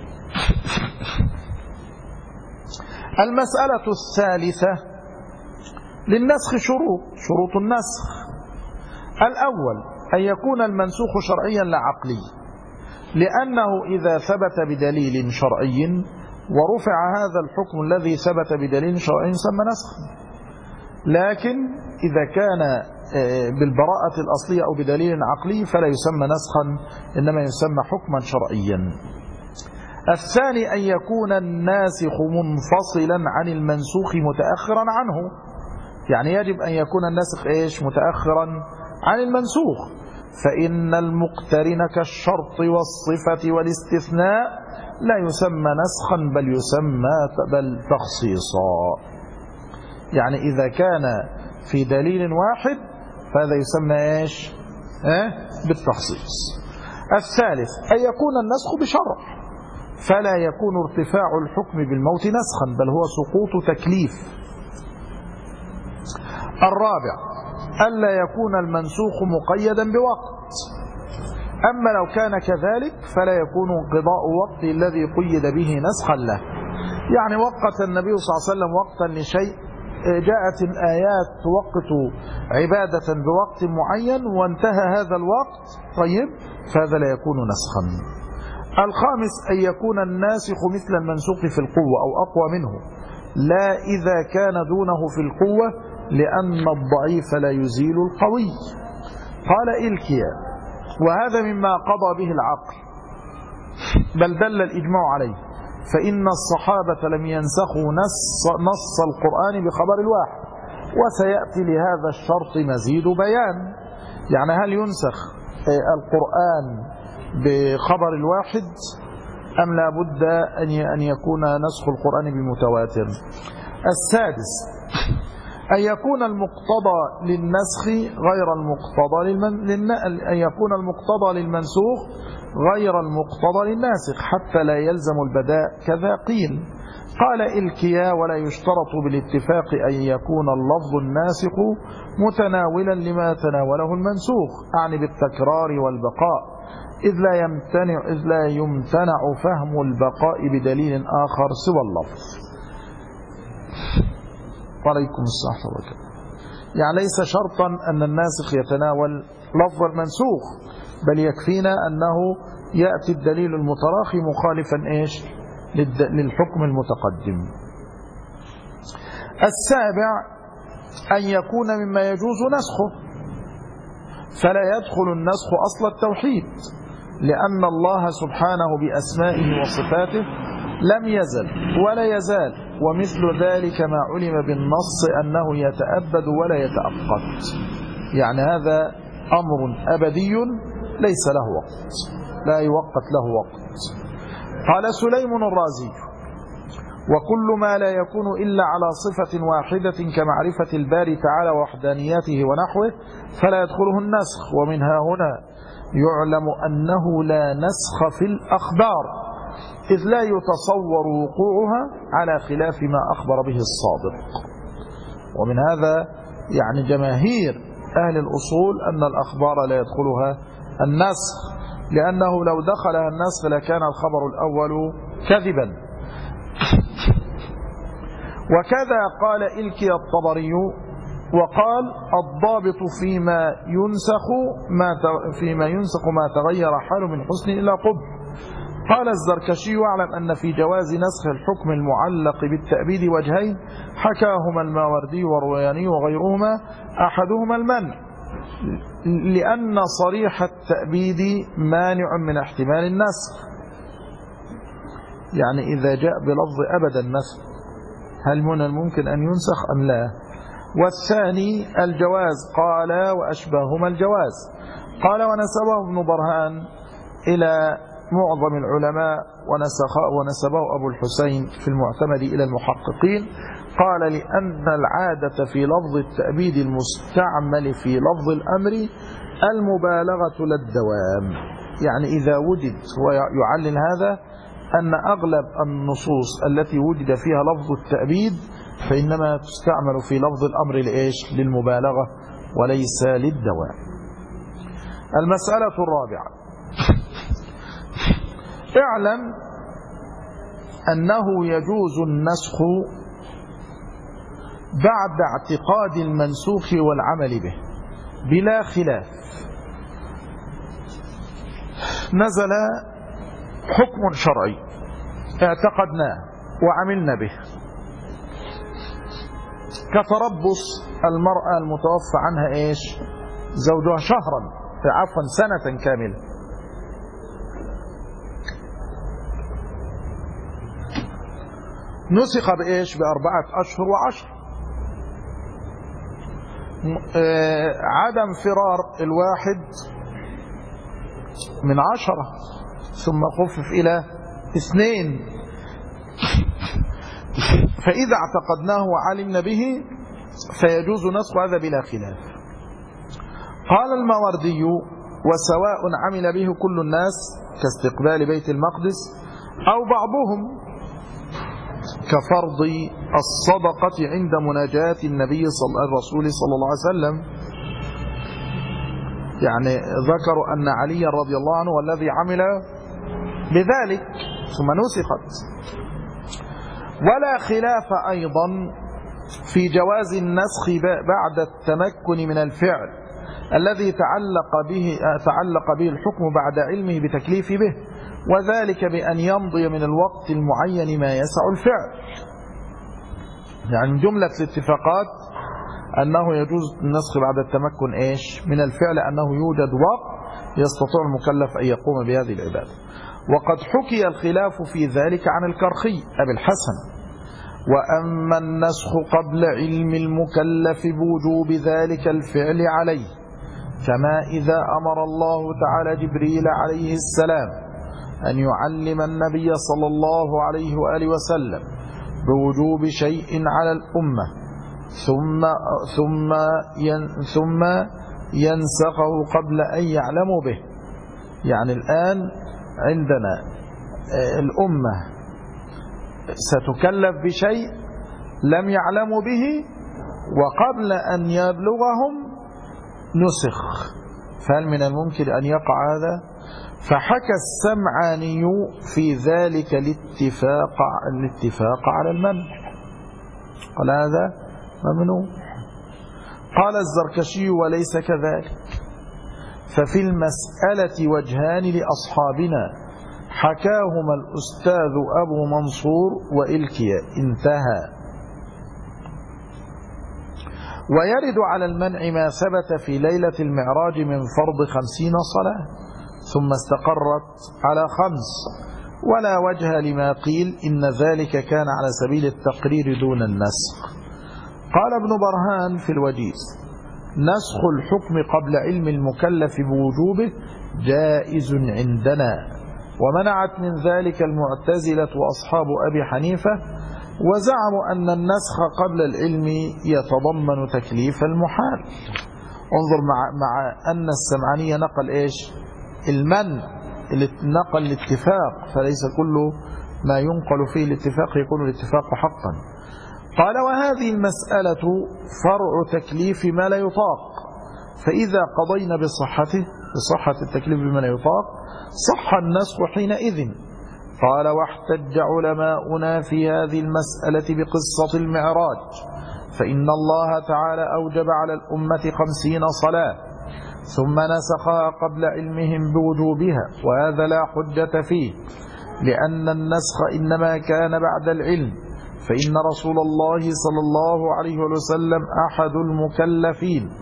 Speaker 1: المسألة الثالثة للنسخ شروط النسخ. الأول أن يكون المنسوخ شرعيا لا عقلي، لأنه إذا ثبت بدليل شرعي ورفع هذا الحكم الذي ثبت بدليل شرعي يسمى نسخ، لكن إذا كان بالبراءة الأصلية أو بدليل عقلي فلا يسمى نسخا، إنما يسمى حكما شرعيا. الثاني أن يكون الناسخ منفصلا عن المنسوخ متأخرا عنه، يعني يجب أن يكون الناسخ متأخرا عن المنسوخ، فإن المقترن كالشرط والصفة والاستثناء لا يسمى نسخا بل يسمى تخصيصا. يعني إذا كان في دليل واحد فهذا يسمى بالتخصيص. الثالث أن يكون النسخ بشرع، فلا يكون ارتفاع الحكم بالموت نسخا بل هو سقوط تكليف. الرابع ألا يكون المنسوخ مقيدا بوقت، أما لو كان كذلك فلا يكون انقضاء وقت الذي قيد به نسخا له. يعني وقت النبي صلى الله عليه وسلم وقتا لشيء، جاءت الآيات توقت عبادة بوقت معين وانتهى هذا الوقت، طيب فهذا لا يكون نسخا. الخامس أن يكون الناسخ مثل المنسوخ في القوة أو أقوى منه، لا إذا كان دونه في القوة، لأن الضعيف لا يزيل القوي. قال إلكيا: وهذا مما قضى به العقل بل دل الإجماع عليه، فإن الصحابة لم ينسخوا نص القرآن بخبر الواحد، وسيأتي لهذا الشرط مزيد بيان. يعني هل ينسخ القرآن بخبر الواحد أم لا بد أن يكون نسخ القرآن بمتواتر؟ السادس أن يكون المقتضى للنسخ غير المقتضى أن يكون المقتضى للمنسوخ غير المقتضى للناسخ حتى لا يلزم البداء، كذا قيل. قال إلكيا: ولا يشترط بالاتفاق أن يكون اللفظ الناسخ متناولا لما تناوله المنسوخ، أعني بالتكرار والبقاء، إذ لا يمتنع فهم البقاء بدليل آخر سوى اللفظ. عليكم الصحة والسلام. يعني ليس شرطا أن الناسخ يتناول لفظ المنسوخ، بل يكفينا أنه يأتي الدليل المتراخي مخالفا للحكم المتقدم. السابع أن يكون مما يجوز نسخه، فلا يدخل النسخ أصل التوحيد، لأن الله سبحانه بأسمائه وصفاته لم يزل ولا يزال، ومثل ذلك ما علم بالنص أنه يتأبد ولا يتأقت، يعني هذا أمر أبدي ليس له وقت، لا يوقت له وقت. قال سليم الرازي: وكل ما لا يكون إلا على صفة واحدة كمعرفة الباري تعالى ووحدانيته ونحوه فلا يدخله النسخ، ومنها هنا يعلم أنه لا نسخ في الأخبار، إذ لا يتصور وقوعها على خلاف ما أخبر به الصادق. ومن هذا يعني جماهير أهل الأصول أن الأخبار لا يدخلها النسخ، لأنه لو دخلها النسخ لكان الخبر الأول كذبا. وكذا قال إلكي الطبري، وقال: الضابط فيما ينسخ ما تغير حاله من حسن إلى قبح. قال الزركشي: واعلم أن في جواز نسخ الحكم المعلق بالتأبيد وجهين حكاهما الماوردي والروياني وغيرهما، أحدهما المنع لأن صريح التأبيد مانع من احتمال النسخ. يعني إذا جاء بلفظ أبدا مثلا هل من الممكن أن ينسخ أم لا؟ والثاني الجواز، قال وأشبههما الجواز. قال ونسبه ابن برهان إلى معظم العلماء ونسبه أبو الحسين في المعتمد إلى المحققين. قال لأن العادة في لفظ التأبيد المستعمل في لفظ الأمر المبالغة لا الدوام. يعني إذا وجد، هو يعلل هذا، أن أغلب النصوص التي وجد فيها لفظ التأبيد فإنما تستعمل في لفظ الأمر لإيش؟ للمبالغة وليس للدوام. المسألة الرابعة: اعلم أنه يجوز النسخ بعد اعتقاد المنسوخ والعمل به بلا خلاف. نزل حكم شرعي اعتقدناه وعملنا به، كتربص المرأة المتوفى عنها ايش؟ زوجها شهرا، عفوا سنة كاملة، نسخ بايش؟ ب4 أشهر و10. عدم فرار الواحد من 10 ثم خفف إلى 2. فإذا اعتقدناه وعلمنا به فيجوز نسخ هذا بلا خلاف. قال الماوردي: وسواء عمل به كل الناس كاستقبال بيت المقدس أو بعضهم كفرض الصدقة عند مناجاة الرسول صلى الله عليه وسلم. يعني ذكروا أن علي رضي الله عنه والذي عمل بذلك ثم نسخت. ولا خلاف أيضا في جواز النسخ بعد التمكن من الفعل الذي تعلق به الحكم بعد علمه بتكليف به، وذلك بأن يمضي من الوقت المعين ما يسع الفعل. يعني من جملة الاتفاقات أنه يجوز النسخ بعد التمكن إيش؟ من الفعل، أنه يوجد وقت يستطيع المكلف أن يقوم بهذه العبادة. وقد حكي الخلاف في ذلك عن الكرخي أبي الحسن: وأما النسخ قبل علم المكلف بوجوب ذلك الفعل عليه، كما إذا أمر الله تعالى جبريل عليه السلام أن يعلم النبي صلى الله عليه وآله وسلم بوجوب شيء على الأمة ثم ينسخه قبل أن يعلموا به. يعني الآن عندنا الأمة ستكلف بشيء لم يعلموا به وقبل أن يبلغهم نسخ، فهل من الممكن أن يقع هذا؟ فحكى السمعاني في ذلك الاتفاق على المنع، قال هذا ممنوع. قال الزركشي: وليس كذلك، ففي المسألة وجهان لأصحابنا حكاهما الأستاذ أبو منصور وإلكيا، انتهى. ويرد على المنع ما ثبت في ليلة المعراج من فرض 50 صلاة ثم استقرت على 5، ولا وجه لما قيل إن ذلك كان على سبيل التقرير دون النسخ. قال ابن برهان في الوجيز: نسخ الحكم قبل علم المكلف بوجوبه جائز عندنا، ومنعت من ذلك المعتزلة وأصحاب أبي حنيفة، وزعموا أن النسخ قبل العلم يتضمن تكليف المحال. انظر مع أن السمعانية نقل إيش؟ المنع، نقل الاتفاق، فليس كل ما ينقل فيه الاتفاق يكون الاتفاق حقا. قال: وهذه المسألة فرع تكليف ما لا يطاق، فإذا قضينا بصحة التكليف بما لا يطاق صح النسخ حينئذ. قال: واحتج علماؤنا في هذه المسألة بقصة المعراج، فإن الله تعالى أوجب على الأمة 50 صلاة ثم نسخها قبل علمهم بوجوبها، وهذا لا حجة فيه، لأن النسخ إنما كان بعد العلم، فإن رسول الله صلى الله عليه وسلم أحد المكلفين،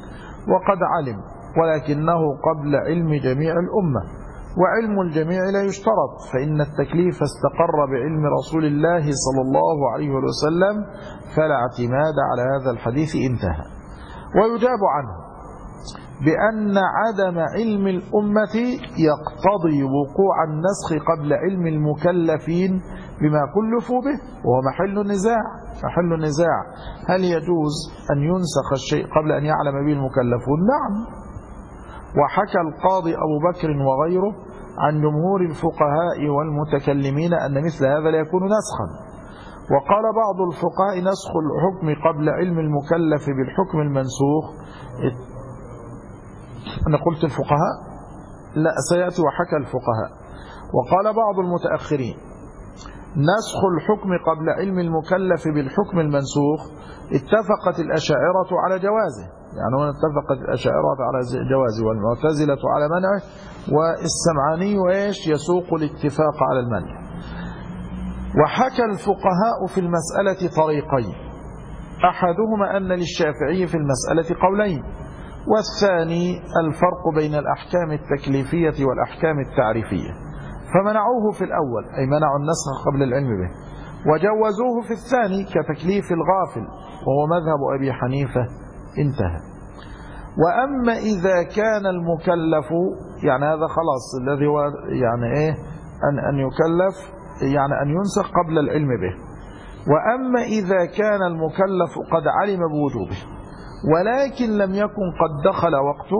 Speaker 1: وقد علم، ولكنه قبل علم جميع الأمة، وعلم الجميع لا يشترط، فإن التكليف استقر بعلم رسول الله صلى الله عليه وسلم، فلا اعتماد على هذا الحديث. انتهى. ويجاب عنه بأن عدم علم الأمة يقتضي وقوع النسخ قبل علم المكلفين بما كلفوا به، وهو محل النزاع. هل يجوز أن ينسخ الشيء قبل أن يعلم به المكلفون؟ نعم. وحكى القاضي أبو بكر وغيره عن جمهور الفقهاء والمتكلمين أن مثل هذا لا يكون نسخا. وقال بعض الفقهاء نسخ الحكم قبل علم المكلف بالحكم المنسوخ. أنا قلت الفقهاء؟ لا، سيأتي وحكى الفقهاء. وقال بعض المتأخرين نسخ الحكم قبل علم المكلف بالحكم المنسوخ. اتفقت الأشاعرة على جوازه، يعني هنا اتفقت الأشاعرة على جوازه، والمعتزلة على منعه، والسمعاني وإيش يسوق الاتفاق على المنع. وحكى الفقهاء في المسألة طريقين، أحدهما أن للشافعي في المسألة قولين، والثاني الفرق بين الأحكام التكليفية والأحكام التعريفية، فمنعوه في الأول، أي منعوا النسخ قبل العلم به، وجوزوه في الثاني كتكليف الغافل، وهو مذهب أبي حنيفة. انتهى. وأما إذا كان المكلف، يعني هذا خلاص الذي هو يعني إيه أن يكلف، يعني أن ينسخ قبل العلم به. وأما إذا كان المكلف قد علم بوجوبه ولكن لم يكن قد دخل وقته،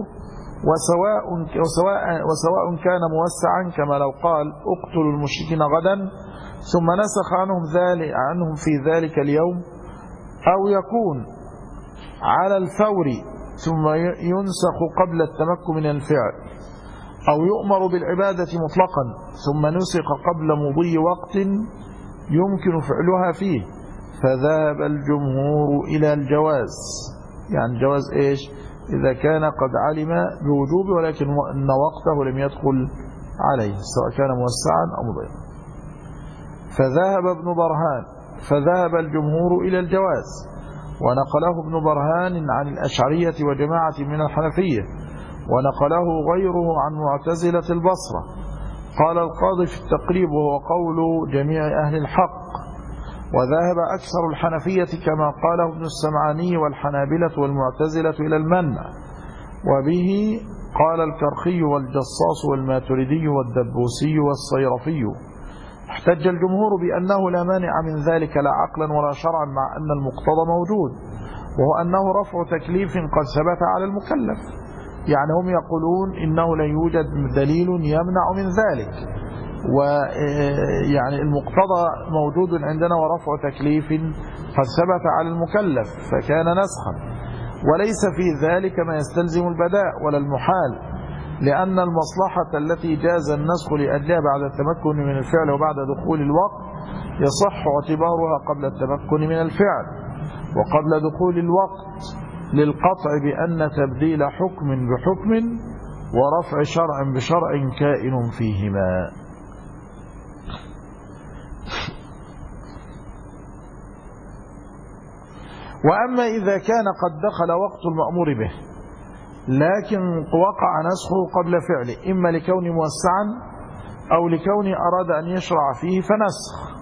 Speaker 1: وسواء كان موسعا، كما لو قال اقتلوا المشركين غدا ثم نسخ عنهم في ذلك اليوم، أو يكون على الفور ثم ينسخ قبل التمكن من الفعل، أو يؤمر بالعبادة مطلقا ثم نسخ قبل مضي وقت يمكن فعلها فيه، فذهب الجمهور إلى الجواز. يعني جواز إيش؟ إذا كان قد علم بوجوبه ولكن أن وقته لم يدخل عليه، سواء كان موسعا أو مضيقا. فذهب الجمهور إلى الجواز، ونقله ابن برهان عن الأشعرية وجماعة من الحنفية، ونقله غيره عن معتزلة البصرة. قال القاضي في التقريب وهو قول جميع أهل الحق. وذهب أكثر الحنفية كما قاله ابن السمعاني والحنابلة والمعتزلة إلى المنع، وبه قال الكرخي والجصاص والماتريدي والدبوسي والصيرفي. احتج الجمهور بأنه لا مانع من ذلك لا عقلا ولا شرعا، مع أن المقتضى موجود، وهو أنه رفع تكليف قد ثبت على المكلف. يعني هم يقولون إنه لا يوجد دليل يمنع من ذلك، ويعني المقتضى موجود عندنا، ورفع تكليف قد ثبت على المكلف فكان نسخا، وليس في ذلك ما يستلزم البداء ولا المحال، لأن المصلحة التي جاز النسخ لأجلها بعد التمكن من الفعل وبعد دخول الوقت يصح اعتبارها قبل التمكن من الفعل وقبل دخول الوقت، للقطع بأن تبديل حكم بحكم ورفع شرع بشرع كائن فيهما. وأما إذا كان قد دخل وقت المأمور به لكن وقع نسخه قبل فعله، إما لكون موسعا أو لكون أراد أن يشرع فيه فنسخ،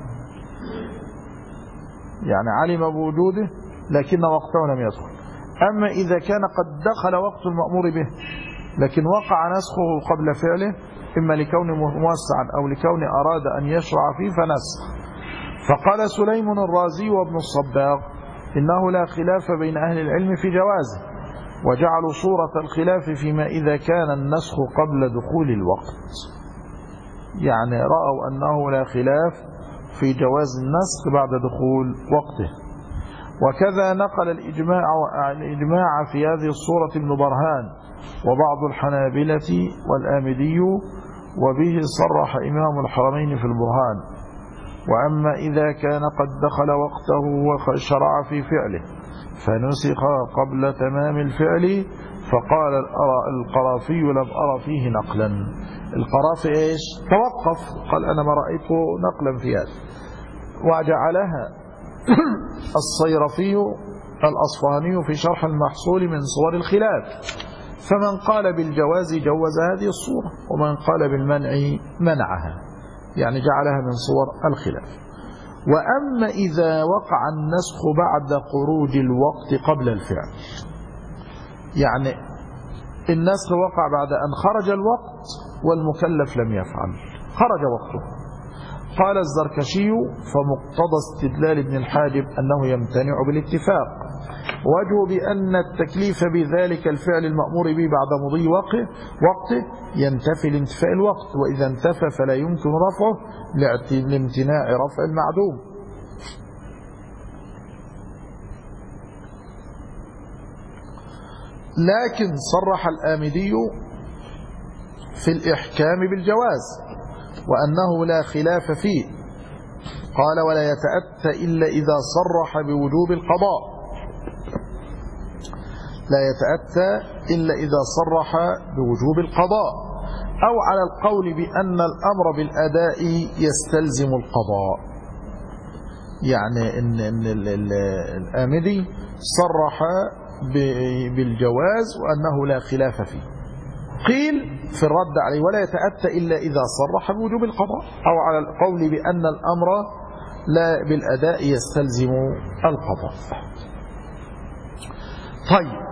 Speaker 1: يعني علم بوجوده لكن وقته لم يدخل. أما إذا كان قد دخل وقت المأمور به لكن وقع نسخه قبل فعله، إما لكون موسعا أو لكون أراد أن يشرع فيه فنسخ. فقال سليم الرازي وابن الصباغ إنه لا خلاف بين أهل العلم في جوازه، وجعلوا صورة الخلاف فيما إذا كان النسخ قبل دخول الوقت، يعني رأوا أنه لا خلاف في جواز النسخ بعد دخول وقته. وكذا نقل الإجماع في هذه الصورة ابن برهان وبعض الحنابلة والآمدي، وبه صرح إمام الحرمين في البرهان. وأما إذا كان قد دخل وقته وشرع في فعله فنسخ قبل تمام الفعل، فقال القرافي لم أرى فيه نقلا. القرافي إيش؟ توقف، قال أنا ما رأيته نقلا في هذا. وجعلها الصيرفي الأصفهاني في شرح المحصول من صور الخلاف. فمن قال بالجواز جوز هذه الصورة، ومن قال بالمنع منعها، يعني جعلها من صور الخلاف. وأما إذا وقع النسخ بعد خروج الوقت قبل الفعل، يعني النسخ وقع بعد أن خرج الوقت والمكلف لم يفعل، خرج وقته. قال الزركشي: فمقتضى استدلال ابن الحاجب أنه يمتنع بالاتفاق، وجه بأن التكليف بذلك الفعل المأمور به بعد مضي وقته ينتفي لانتفاء الوقت، وإذا انتفى فلا يمكن رفعه لامتناع رفع المعدوم. لكن صرح الآمدي في الإحكام بالجواز وأنه لا خلاف فيه. قال: ولا يتأتى إلا إذا صرح بوجوب القضاء، لا يتأتى إلا إذا صرح بوجوب القضاء، أو على القول بأن الأمر بالأداء يستلزم القضاء. يعني إن الآمدي صرح بالجواز وأنه لا خلاف فيه. قيل في الرد عليه: ولا يتأتى إلا إذا صرح بوجوب القضاء، أو على القول بأن الأمر لا بالأداء يستلزم القضاء. طيب،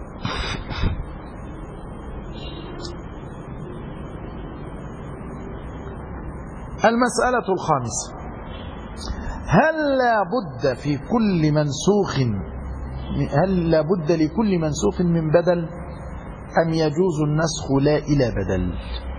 Speaker 1: المسألة الخامسة: هل لا بد في كل منسوخ لكل منسوخ من بدل، أم يجوز النسخ لا إلى بدل؟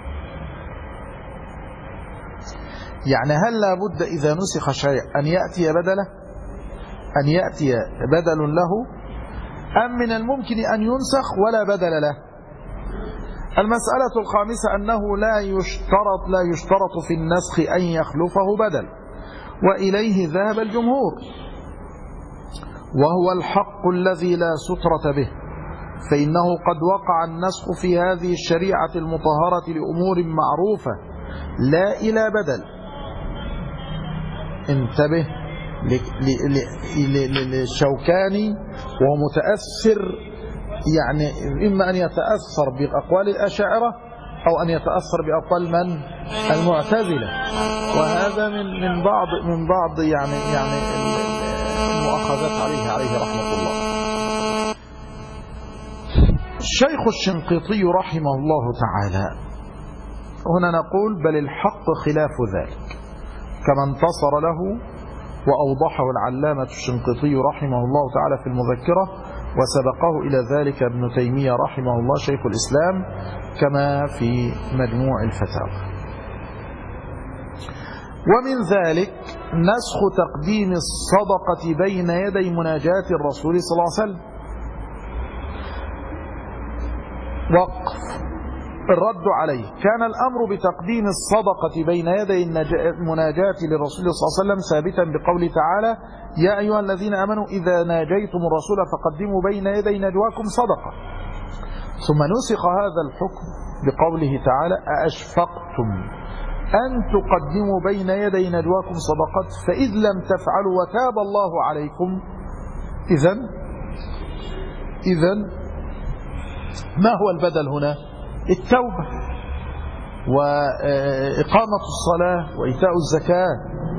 Speaker 1: يعني هل لا بد إذا نسخ شيء أن يأتي بدله، أن يأتي بدل له، أم من الممكن أن ينسخ ولا بدل له؟ المسألة الخامسة أنه لا يشترط في النسخ أن يخلفه بدل، وإليه ذهب الجمهور، وهو الحق الذي لا سترة به، فإنه قد وقع النسخ في هذه الشريعة المطهرة لأمور معروفة لا إلى بدل. انتبه للشوكاني وهو متأثر، يعني إما أن يتأثر بأقوال الأشاعرة أو أن يتأثر بأقوال من؟ المعتزلة، وهذا من بعض يعني المؤاخذات عليه رحمة الله. الشيخ الشنقيطي رحمه الله تعالى هنا نقول: بل الحق خلاف ذلك، كما انتصر له وأوضحه العلامة الشنقيطي رحمه الله تعالى في المذكرة، وسبقه إلى ذلك ابن تيمية رحمه الله شيخ الإسلام، كما في مجموع الفتاوى. ومن ذلك نسخ تقديم الصدقة بين يدي مناجاة الرسول صلى الله عليه وسلم. وقف. الرد عليه: كان الأمر بتقديم الصدقة بين يدي المناجاة للرسول صلى الله عليه وسلم ثابتا بقوله تعالى: يا أيها الذين آمنوا إذا ناجيتم الرسول فقدموا بين يدي نجواكم صدقة. ثم نسخ هذا الحكم بقوله تعالى: أأشفقتم أن تقدموا بين يدي نجواكم صدقات فإذ لم تفعلوا وتاب الله عليكم. إذن ما هو البدل هنا؟ التوبة وإقامة الصلاة وإيتاء الزكاة.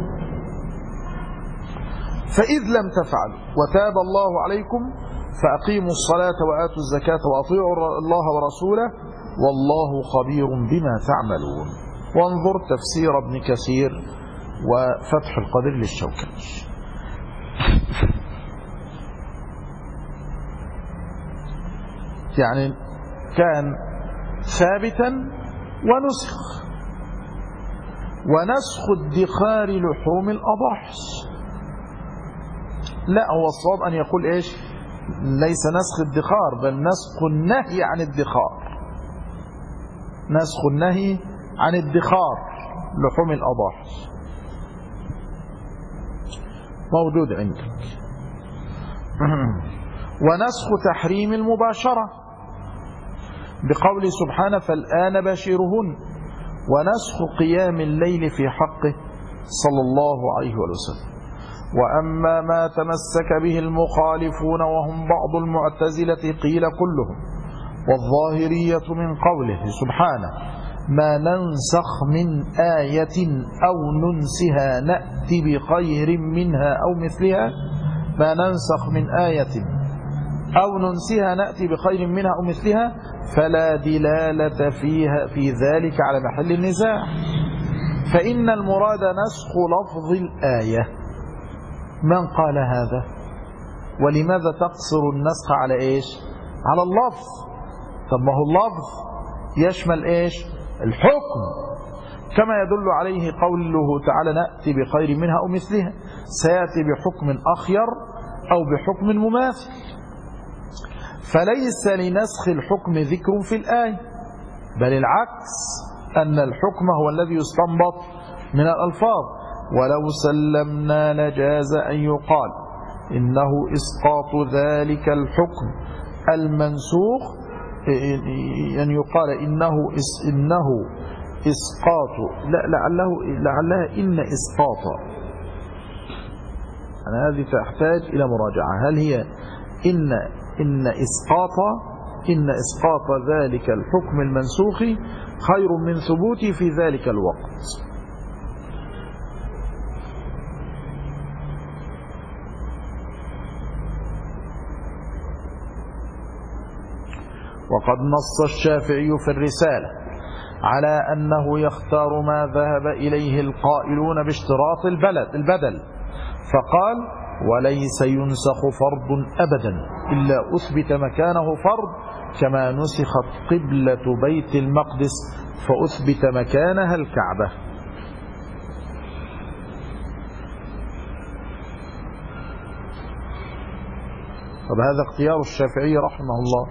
Speaker 1: فإذ لم تفعلوا وتاب الله عليكم فأقيموا الصلاة وآتوا الزكاة وأطيعوا الله ورسوله والله خبير بما تعملون. وانظر تفسير ابن كثير وفتح القدير للشوكاني. يعني كان ثابتا ونسخ. ونسخ ادخار لحوم الأضاحي، لا، هو الصواب أن يقول إيش؟ ليس نسخ الدخار، بل نسخ النهي عن الدخار. نسخ النهي عن الدخار لحوم الأضاحي موجود عندك. ونسخ تحريم المباشرة بقول سبحانه: فالآن باشرهن. ونسخ قيام الليل في حقه صلى الله عليه وسلم. وأما ما تمسك به المخالفون وهم بعض المعتزلة قيل كلهم والظاهرية من قوله سبحانه ما ننسخ من آية أو ننسها نأتي بخير منها أو مثلها، ما ننسخ من آية أو ننسها نأتي بخير منها أو مثلها فلا دلالة فيها في ذلك على محل النزاع، فإن المراد نسخ لفظ الآية. من قال هذا؟ ولماذا تقصر النسخ على إيش؟ على اللفظ. طب ما هو اللفظ يشمل إيش؟ الحكم، كما يدل عليه قوله تعالى نأتي بخير منها أو مثلها، سيأتي بحكم أخير أو بحكم مماثل. فليس لنسخ الحكم ذكر في الآية، بل العكس، أن الحكم هو الذي يستنبط من الألفاظ. ولو سلمنا لجاز أن يقال إنه إسقاط ذلك الحكم المنسوخ، أن يقال إنه إسقاط، لا لعلها إن إسقاط، أنا هذه تحتاج إلى مراجعة. هل هي إن إسقاط ذلك الحكم المنسوخ خير من ثبوته في ذلك الوقت؟ وقد نص الشافعي في الرسالة على أنه يختار ما ذهب إليه القائلون باشتراط البدل، فقال وليس ينسخ فرض أبدا إلا أثبت مكانه فرض، كما نسخت قبلة بيت المقدس فأثبت مكانها الكعبة. طب هذا اختيار الشافعي رحمه الله.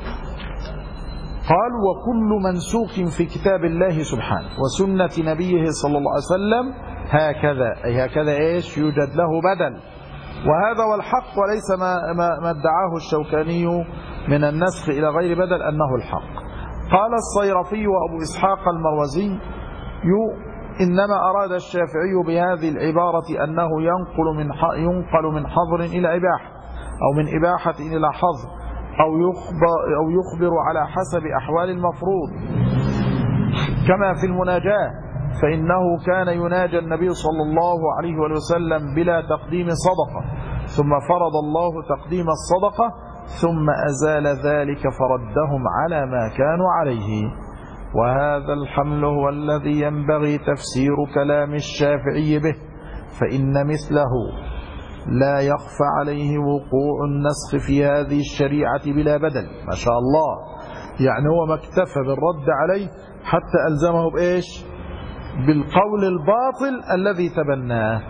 Speaker 1: قال وكل منسوخ في كتاب الله سبحانه وسنة نبيه صلى الله عليه وسلم هكذا، أي هكذا إيش يوجد له بدل، وهذا هو الحق، وليس ما ادعاه الشوكاني من النسخ إلى غير بدل أنه الحق. قال الصيرفي وأبو إسحاق المروزي إنما أراد الشافعي بهذه العبارة أنه ينقل من حظر إلى إباحة، أو من إباحة إلى حظر، أو يخبر على حسب أحوال المفروض، كما في المناجاة، فإنه كان يناجى النبي صلى الله عليه وسلم بلا تقديم صدقة، ثم فرض الله تقديم الصدقة ثم أزال ذلك فردهم على ما كانوا عليه. وهذا الحمل هو الذي ينبغي تفسير كلام الشافعي به، فإن مثله لا يخفى عليه وقوع النسخ في هذه الشريعة بلا بدل. ما شاء الله، يعني هو ما اكتفى بالرد عليه حتى ألزمه بإيش؟ بالقول الباطل الذي تبناه.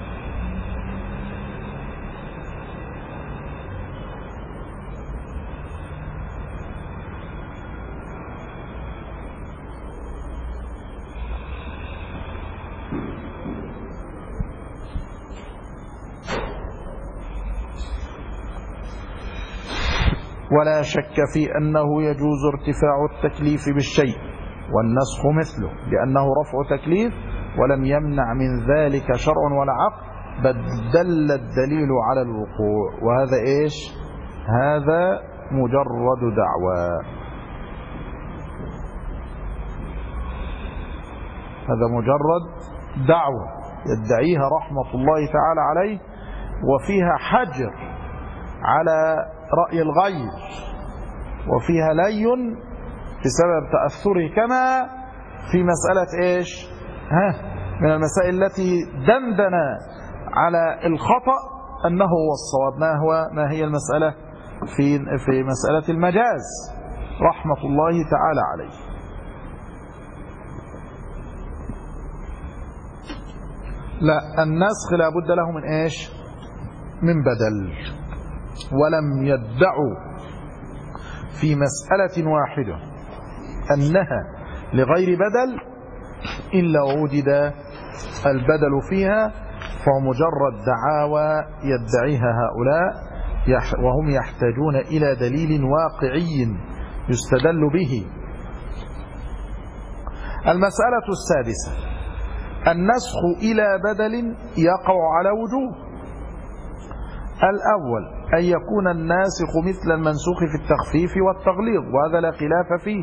Speaker 1: ولا شك في أنه يجوز ارتفاع التكليف بالشيء والنسخ مثله، لأنه رفع تكليف ولم يمنع من ذلك شرع ولا عقل، بل دل الدليل على الوقوع. وهذا إيش؟ هذا مجرد دعوى، هذا مجرد دعوة يدعيها رحمة الله تعالى عليه، وفيها حجر على رأي الغير، وفيها لين بسبب تأثره، كما في مسألة إيش؟ من المسائل التي دندن على الخطأ أنه هو الصواب. ما هي المسألة في مسألة المجاز رحمة الله تعالى عليه. لا، النسخ لا بد له من إيش؟ من بدل. ولم يدعوا في مسألة واحدة أنها لغير بدل إلا ووجد البدل فيها، فهو مجرد دعاوى يدعيها هؤلاء، وهم يحتاجون إلى دليل واقعي يستدل به. المسألة السادسة: النسخ إلى بدل يقع على وجوه. الأول أن يكون الناسخ مثل المنسوخ في التخفيف والتغليظ، وهذا لا خلاف فيه،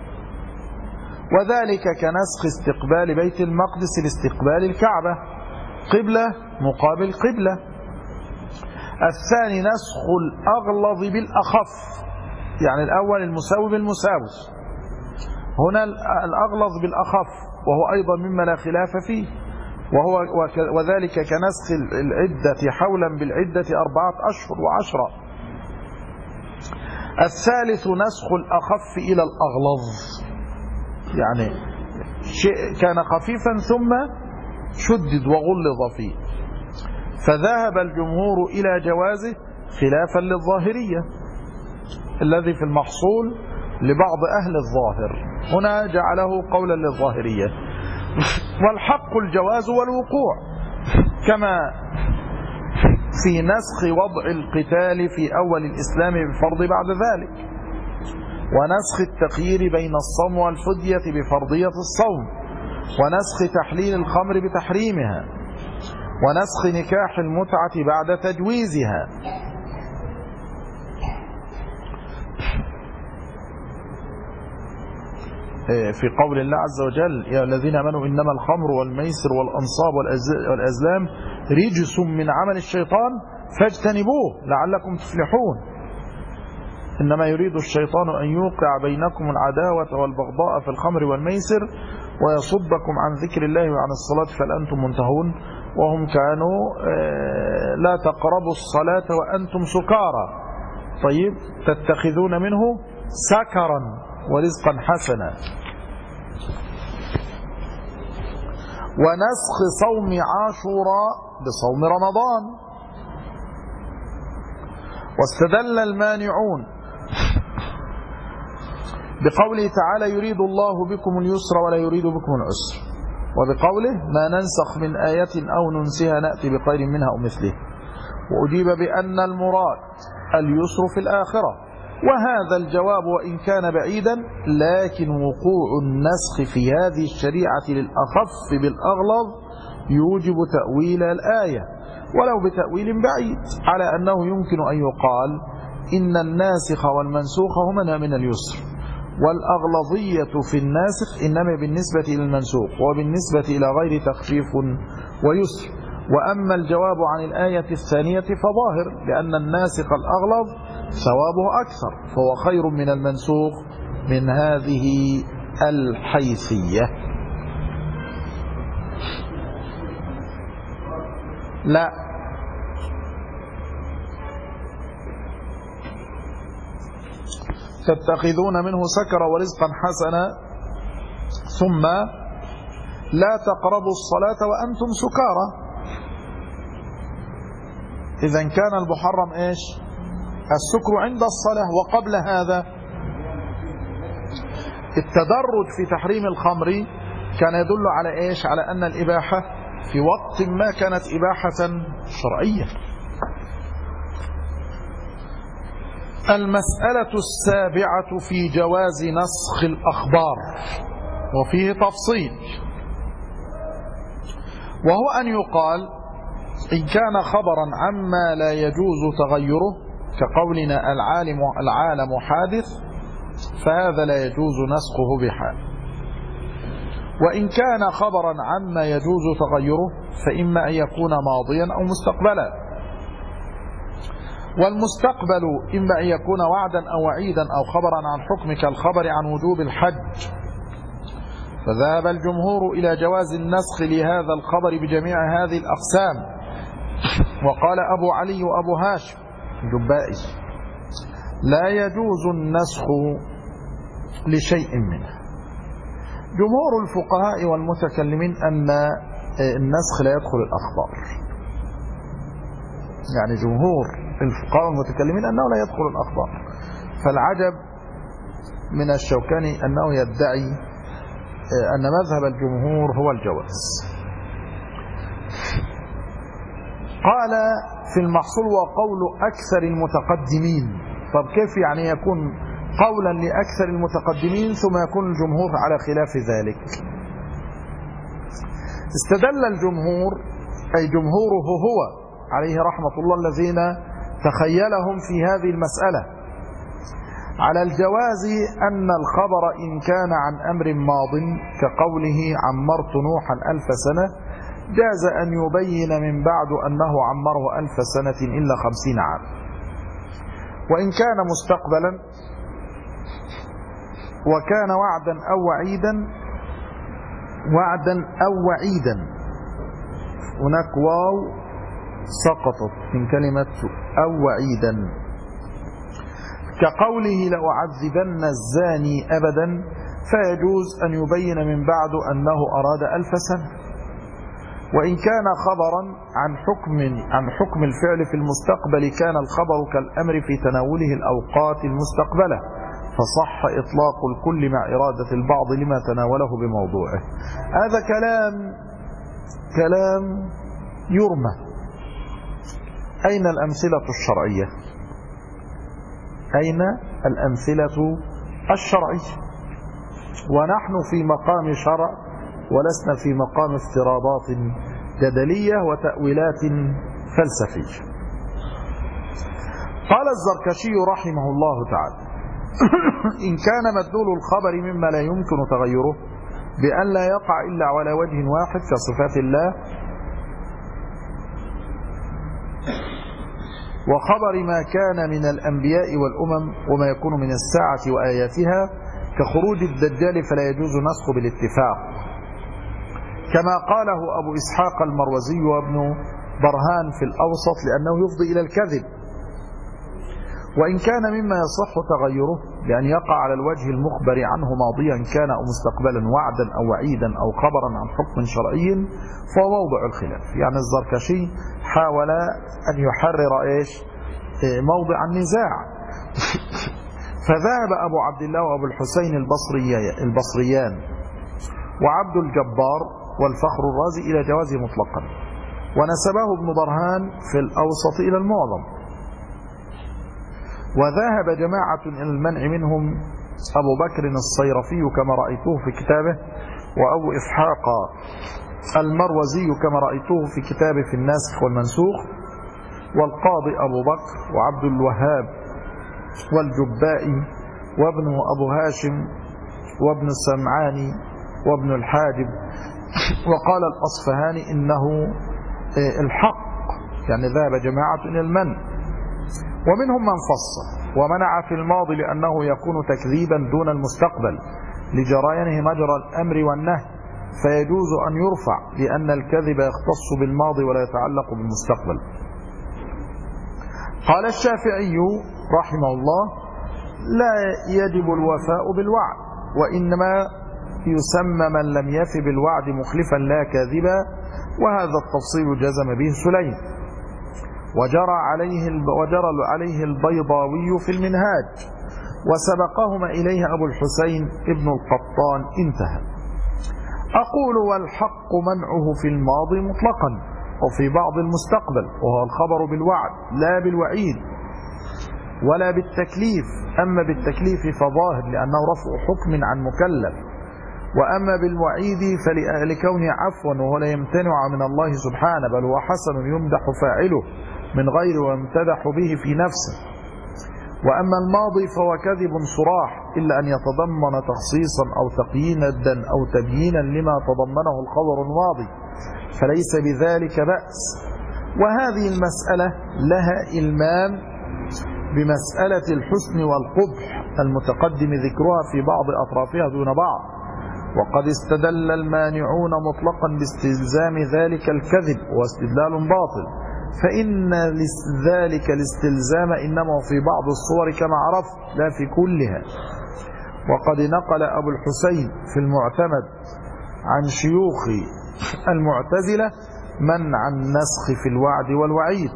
Speaker 1: وذلك كنسخ استقبال بيت المقدس لاستقبال الكعبة قبلة مقابل قبلة. الثاني نسخ الأغلظ بالأخف، يعني الأول المساوي بالمساوي، هنا الأغلظ بالأخف، وهو أيضا مما لا خلاف فيه، وذلك كنسخ العدة حولا بالعدة 4 أشهر و10. الثالث نسخ الأخف إلى الأغلظ، يعني شيء كان خفيفا ثم شدد وغلظ فيه، فذهب الجمهور إلى جوازه خلافا للظاهرية الذي في المحصول لبعض أهل الظاهر، هنا جعله قولا للظاهرية. والحق الجواز والوقوع، كما في نسخ وضع القتال في أول الإسلام بفرض بعد ذلك، ونسخ التخيير بين الصوم والفدية بفرضية الصوم، ونسخ تحليل الخمر بتحريمها، ونسخ نكاح المتعة بعد تجويزها. في قول الله عز وجل: يا الذين آمنوا إنما الخمر والميسر والأنصاب والأزلام رجس من عمل الشيطان فاجتنبوه لعلكم تفلحون. إنما يريد الشيطان أن يوقع بينكم العداوة والبغضاء في الخمر والميسر ويصدكم عن ذكر الله وعن الصلاة فهل أنتم منتهون. وهم كانوا لا تقربوا الصلاة وأنتم سكارى، طيب تتخذون منه سكرا ورزقا حسنا. ونسخ صوم عاشوراء بصوم رمضان. واستدل المانعون بقوله تعالى: يريد الله بكم اليسر ولا يريد بكم العسر، وبقوله: ما ننسخ من آية أو ننسها نأتي بخير منها أو مثله. وأجيب بأن المراد اليسر في الآخرة، وهذا الجواب وإن كان بعيدا لكن وقوع النسخ في هذه الشريعة للأخف بالأغلظ يوجب تأويل الآية ولو بتأويل بعيد، على أنه يمكن أن يقال إن الناسخ والمنسوخ هما من اليسر، والأغلظية في الناسخ إنما بالنسبة إلى المنسوخ وبالنسبة إلى غير تخفيف ويسر. وأما الجواب عن الآية الثانية فظاهر، لأن الناسخ الأغلظ ثوابه أكثر، فهو خير من المنسوخ من هذه الحيثية. لا، تتخذون منه سكرا ورزقا حسنا، ثم لا تقربوا الصلاة وأنتم سكارى. إذن كان المحرم إيش؟ السكر عند الصلاة. وقبل هذا التدرج في تحريم الخمر كان يدل على إيش؟ على أن الإباحة في وقت ما كانت إباحة شرعية. المسألة السابعة في جواز نسخ الأخبار، وفيه تفصيل، وهو أن يقال إن كان خبرا عما لا يجوز تغيره كقولنا العالم حادث فهذا لا يجوز نسخه بحال، وإن كان خبرا عما يجوز تغيره فإما أن يكون ماضيا أو مستقبلا. والمستقبل إما أن يكون وعدا أو وعيدا أو خبرا عن حكم كالخبر عن وجوب الحج. فذهب الجمهور إلى جواز النسخ لهذا الخبر بجميع هذه الأقسام. وقال أبو علي وأبو هاشم الجبائي: لا يجوز النسخ لشيء منه. جمهور الفقهاء والمتكلمين أن النسخ لا يدخل الأخبار، يعني جمهور الفقهاء والمتكلمين أنه لا يدخل الأخبار. فالعجب من الشوكاني أنه يدعي أن مذهب الجمهور هو الجواز. قال في المحصول: وقول أكثر المتقدمين. طب كيف يعني يكون قولا لأكثر المتقدمين ثم يكون الجمهور على خلاف ذلك؟ استدل الجمهور، أي جمهوره هو عليه رحمة الله الذين تخيلهم في هذه المسألة على الجواز أن الخبر إن كان عن أمر ماض كقوله عمرت نوحا 1000 سنة جاز أن يبين من بعد أنه عمره 1000 سنة إلا 50 عام. وإن كان مستقبلا وكان وعدا أو وعيدا هناك واو سقطت من كلمة أو وعيدا كقوله لأعذبن الزاني أبدا فيجوز أن يبين من بعد أنه أراد 1000 سنة. وإن كان خبرا عن حكم الفعل في المستقبل كان الخبر كالأمر في تناوله الأوقات المستقبلة فصح إطلاق الكل مع إرادة البعض لما تناوله بموضوعه. هذا كلام يرمى. أين الأمثلة الشرعية؟ أين الأمثلة الشرعية؟ ونحن في مقام شرع ولسنا في مقام افتراضات جدلية وتأويلات فلسفية. قال الزركشي رحمه الله تعالى إن كان مدلول الخبر مما لا يمكن تغيره بأن لا يقع إلا على وجه واحد كصفات الله وخبر ما كان من الأنبياء والأمم وما يكون من الساعة وآياتها كخروج الدجال فلا يجوز نسخ بالاتفاق كما قاله أبو إسحاق المروزي وابن برهان في الأوسط لأنه يفضي إلى الكذب. وإن كان مما يصح تغيره بأن يقع على الوجه المخبر عنه ماضيا كان أو مستقبلا وعدا أو وعيدا أو خبرا عن حكم شرعي فهو موضع الخلاف. يعني الزركشي حاول أن يحرر موضع النزاع فذهب أبو عبد الله وأبو الحسين البصريان وعبد الجبار والفخر الرازي إلى جوازه مطلقا ونسبه ابن برهان في الأوسط إلى المعظم وذهب جماعة إلى المنع منهم أبو بكر الصيرفي كما رأيته في كتابه وأبو إسحاق المروزي كما رأيته في كتابه في الناسخ والمنسوخ والقاضي أبو بكر وعبد الوهاب والجبائي وابن أبو هاشم وابن السمعاني وابن الحاجب وقال الأصفهاني إنه الحق يعني ذهب جماعة إلى المنع ومنهم من فصل ومنع في الماضي لأنه يكون تكذيبا دون المستقبل لجريانه مجرى الأمر والنهي فيجوز أن يرفع لأن الكذب يختص بالماضي ولا يتعلق بالمستقبل. قال الشافعي رحمه الله لا يجب الوفاء بالوعد وإنما يسمى من لم يف بالوعد مخلفا لا كاذبا وهذا التفصيل جزم به سليم وجرى عليه البيضاوي في المنهاج وسبقهما إليه أبو الحسين ابن القطان انتهى. أقول والحق منعه في الماضي مطلقا وفي بعض المستقبل وهو الخبر بالوعد لا بالوعيد ولا بالتكليف أما بالتكليف فظاهر لأنه رفع حكم عن مكلف وأما بالوعيد فلكونه عفوا وهو لا يمتنع من الله سبحانه بل هو حسن يمدح فاعله من غير ويمتدح به في نفسه. وأما الماضي فهو كذب صراح إلا أن يتضمن تخصيصا أو تقييدا أو تبيينا لما تضمنه الخبر الماضي فليس بذلك بأس. وهذه المسألة لها إلمام بمسألة الحسن والقبح المتقدم ذكرها في بعض أطرافها دون بعض وقد استدل المانعون مطلقا باستلزام ذلك الكذب واستدلال باطل فإن ذلك الاستلزام إنما في بعض الصور كما عرفت لا في كلها. وقد نقل أبو الحسين في المعتمد عن شيوخ المعتزلة منع النسخ في الوعد والوعيد.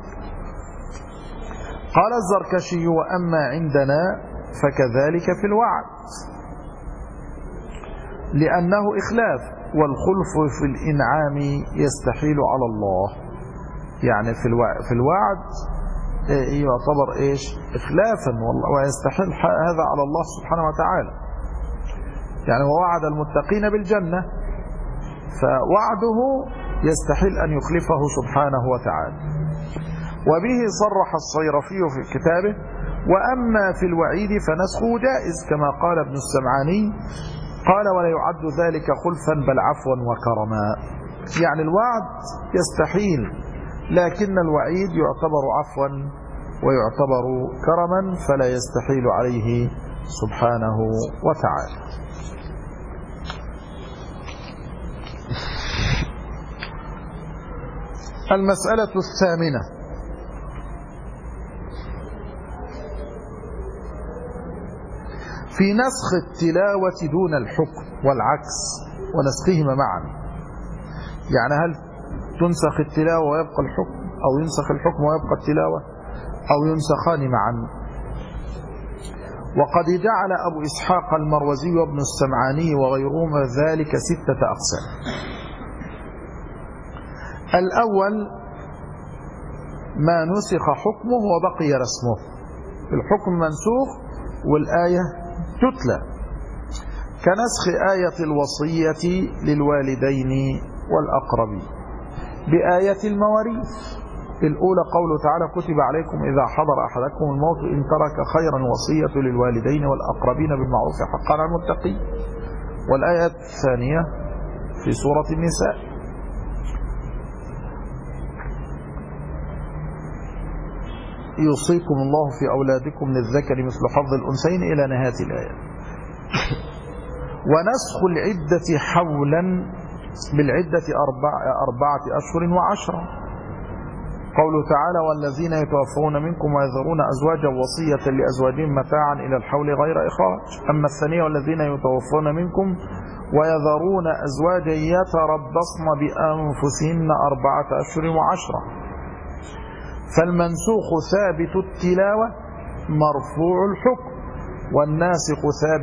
Speaker 1: قال الزركشي وأما عندنا فكذلك في الوعد لأنه إخلاف والخلف في الإنعام يستحيل على الله يعني في الوعد يعتبر إخلافا ويستحيل هذا على الله سبحانه وتعالى يعني ووعد المتقين بالجنة فوعده يستحيل أن يخلفه سبحانه وتعالى. وبه صرح الصيرفي في كتابه: وأما في الوعيد فنسخه جائز كما قال ابن السمعاني، قال: ولا يعد ذلك خلفا بل عفوا وكرما. يعني الوعد يستحيل، لكن الوعيد يعتبر عفوا ويعتبر كرما، فلا يستحيل عليه سبحانه وتعالى. المسألة الثامنة: في نسخ التلاوة دون الحكم والعكس ونسخهما معا. يعني هل تنسخ التلاوة ويبقى الحكم، أو ينسخ الحكم ويبقى التلاوة، أو ينسخان معا؟ وقد جعل أبو إسحاق المروزي وابن السمعاني وغيرهما ذلك 6 أقسام. الأول: ما نسخ حكمه وبقي رسمه. الحكم منسوخ والآية تتلى، كنسخ آية الوصية للوالدين والأقربين بآية المواريث الأولى، قوله تعالى: كتب عليكم إذا حضر أحدكم الموت إن ترك خيرا الوصية للوالدين والأقربين بالمعروف حقا على المتقين. والآية الثانية في سورة النساء: يوصيكم الله في أولادكم للذكر مثل حظ الأنثيين إلى نهاية الآية. ونسخ العدة حولا بالعدة 4 أشهر و10، قوله تعالى: والذين يتوفون منكم ويذرون أزواجا وصية لأزواجهم متاعا إلى الحول غير إخراج. أما الثانية: والذين يتوفون منكم ويذرون أزواجا يتربصن بأنفسهن 4 أشهر و10. فالمنسوخ ثابت التلاوة مرفوع الحكم، والناسخ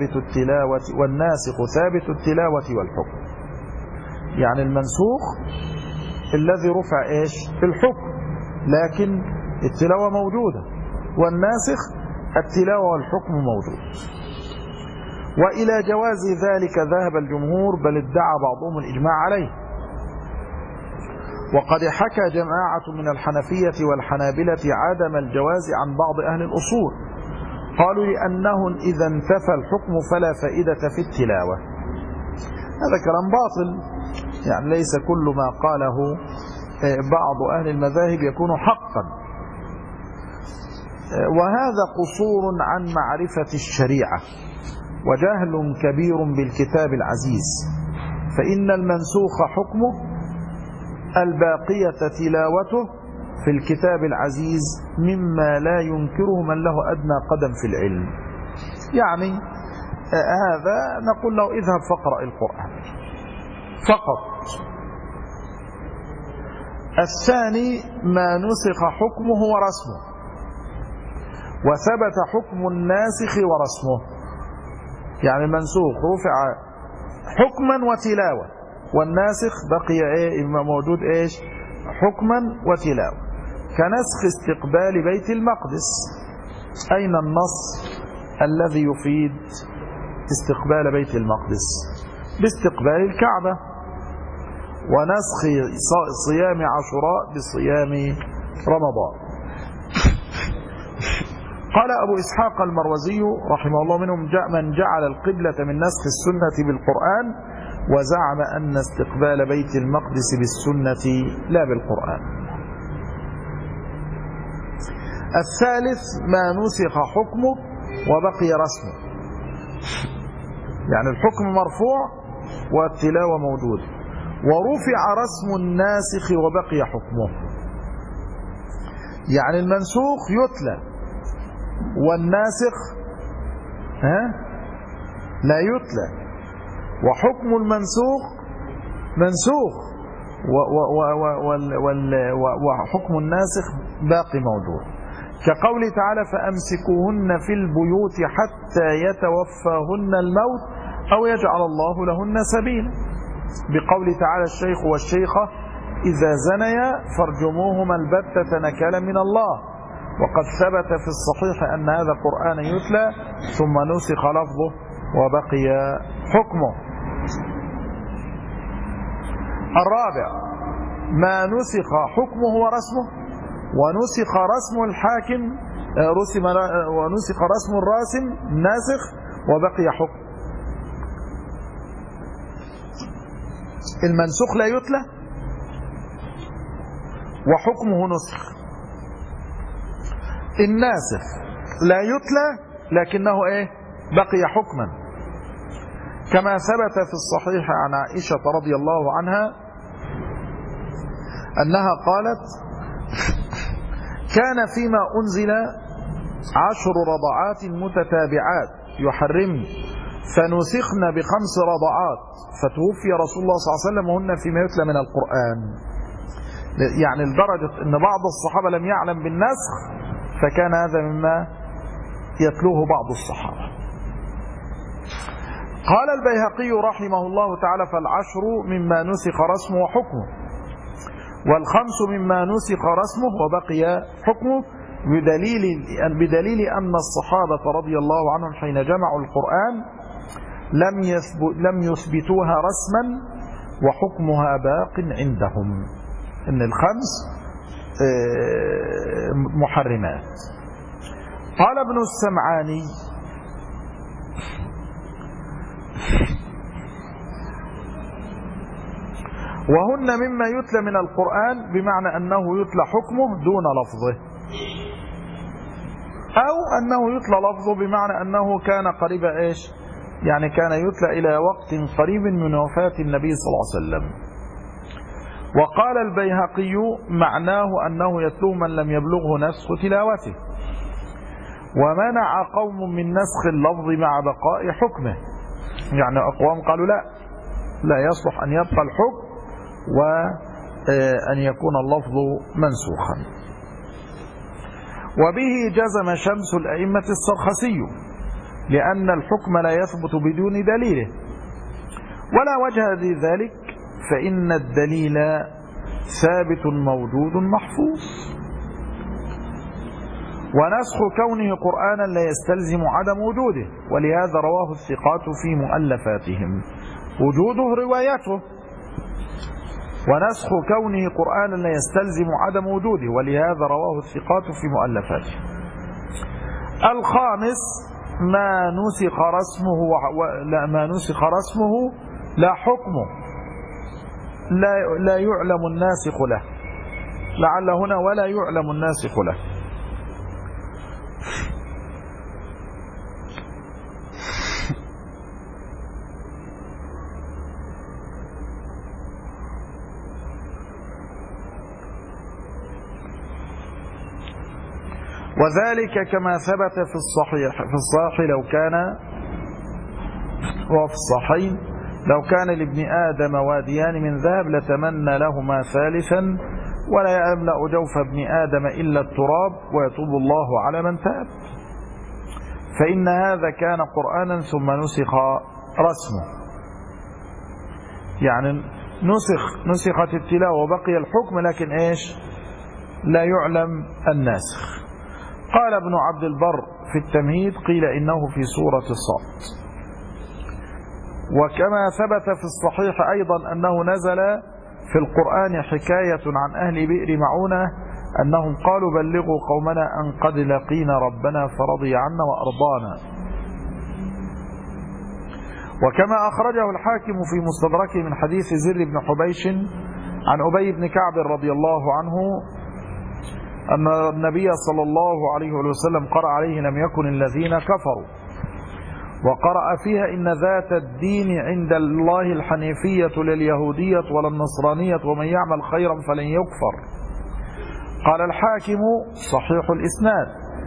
Speaker 1: ثابت التلاوة والحكم. يعني المنسوخ الذي رفع ايش؟ الحكم، لكن التلاوة موجودة، والناسخ التلاوة والحكم موجود. وإلى جواز ذلك ذهب الجمهور، بل ادعى بعضهم الإجماع عليه. وقد حكى جماعة من الحنفية والحنابلة عدم الجواز عن بعض أهل الأصول، قالوا لأنه إذا انتفى الحكم فلا فائدة في التلاوة. هذا كلام باطل، يعني ليس كل ما قاله بعض أهل المذاهب يكون حقا، وهذا قصور عن معرفة الشريعة وجهل كبير بالكتاب العزيز. فإن المنسوخ حكمه، الباقية تلاوته في الكتاب العزيز، مما لا ينكره من له أدنى قدم في العلم. يعني هذا نقول له: اذهب فاقرأ القرآن فقط. الثاني: ما نسخ حكمه ورسمه، وثبت حكم الناسخ ورسمه. يعني المنسوخ رفع حكما وتلاوة، والناسخ بقي موجود ايش؟ حكما وتلاوة. كنسخ استقبال بيت المقدس. أين النص الذي يفيد استقبال بيت المقدس؟ باستقبال الكعبة. ونسخ صيام عاشوراء بصيام رمضان. قال أبو إسحاق المروزي رحمه الله: منهم من جعل القبلة من نسخ السنة بالقرآن، وزعم أن استقبال بيت المقدس بالسنة لا بالقرآن. الثالث: ما نسخ حكمه وبقي رسمه. يعني الحكم مرفوع والتلاوة موجودة، ورفع رسم الناسخ وبقي حكمه. يعني المنسوخ يتلى، والناسخ لا يتلى، وحكم المنسوخ منسوخ، وحكم الناسخ باقي موجود. كقوله تعالى: فأمسكوهن في البيوت حتى يتوفاهن الموت أو يجعل الله لهن سبيلا. بقوله تعالى: الشيخ والشيخة إذا زنيا فارجموهما البتة نكالا من الله. وقد ثبت في الصحيح أن هذا قرآن يتلى ثم نسخ لفظه وبقي حكمه. الرابع: ما نسخ حكمه ورسمه. ونسخ رسم الحاكم ونسخ رسم الراسم الناسخ وبقي حكم. المنسوخ لا يتلى وحكمه نسخ. الناسخ لا يتلى لكنه بقي حكما، كما ثبت في الصحيح عن عائشة رضي الله عنها أنها قالت: كان فيما أنزل 10 رضعات متتابعات يحرمن فنسخن ب5 رضعات فتوفي رسول الله صلى الله عليه وسلم وهن فيما يتلى من القرآن. يعني لدرجة أن بعض الصحابة لم يعلم بالنسخ، فكان هذا مما يتلوه بعض الصحابة. قال البيهقي رحمه الله تعالى: فالعشر مما نسخ رسمه وحكمه، والخمس مما نسخ رسمه وبقي حكمه، بدليل أن الصحابة رضي الله عنهم حين جمعوا القرآن لم يثبتوها رسما وحكمها باق عندهم، إن الخمس محرمات. قال ابن السمعاني: وهن مما يتلى من القرآن بمعنى أنه يتلى حكمه دون لفظه، أو أنه يتلى لفظه بمعنى أنه كان قريب يعني كان يتلى إلى وقت قريب من وفاة النبي صلى الله عليه وسلم. وقال البيهقي: معناه أنه يتلو من لم يبلغه نسخ تلاوته، ومنع قوم من نسخ اللفظ مع بقاء حكمه. يعني أقوام قالوا لا يصلح أن يبقى الحكم وأن يكون اللفظ منسوخا. وبه جزم شمس الأئمة السرخسي، لأن الحكم لا يثبت بدون دليله، ولا وجه لذلك، فإن الدليل ثابت موجود محفوظ. ونسخ كونه قرآنا لا يستلزم عدم وجوده، ولهذا رواه الثقات في مؤلفاتهم، وجوده روايته. ونسخ كونه قرآنا لا يستلزم عدم وجوده، ولهذا رواه الثقات في مؤلفاتهم. الخامس: ما نسخ رسمه لا حكمه، لا يعلم الناسخ له. لعل هنا ولا يعلم الناسخ له. وذلك كما ثبت في الصحيح وفي الصحيحين: لو كان لابن آدم واديان من ذهب لتمنى لهما ثالثا، ولا يملأ جوف ابن آدم إلا التراب، ويتوب الله على من تاب. فإن هذا كان قرآنا ثم نسخ رسمه، يعني نسخت التلاوة وبقي الحكم، لكن لا يعلم الناسخ. قال ابن عبد البر في التمهيد: قيل إنه في سورة الصاد. وكما ثبت في الصحيح أيضا أنه نزل في القرآن حكاية عن أهل بئر معونة أنهم قالوا: بلغوا قومنا أن قد لقينا ربنا فرضي عنا وأرضانا. وكما أخرجه الحاكم في مستدركه من حديث زر بن حبيش عن أبي بن كعب رضي الله عنه أن النبي صلى الله عليه وسلم قرأ عليه: لم يكن الذين كفروا، وقرأ فيها: إن ذات الدين عند الله الحنيفية لليهودية ولا النصرانية، ومن يعمل خيرا فلن يكفر. قال الحاكم: صحيح الإسناد.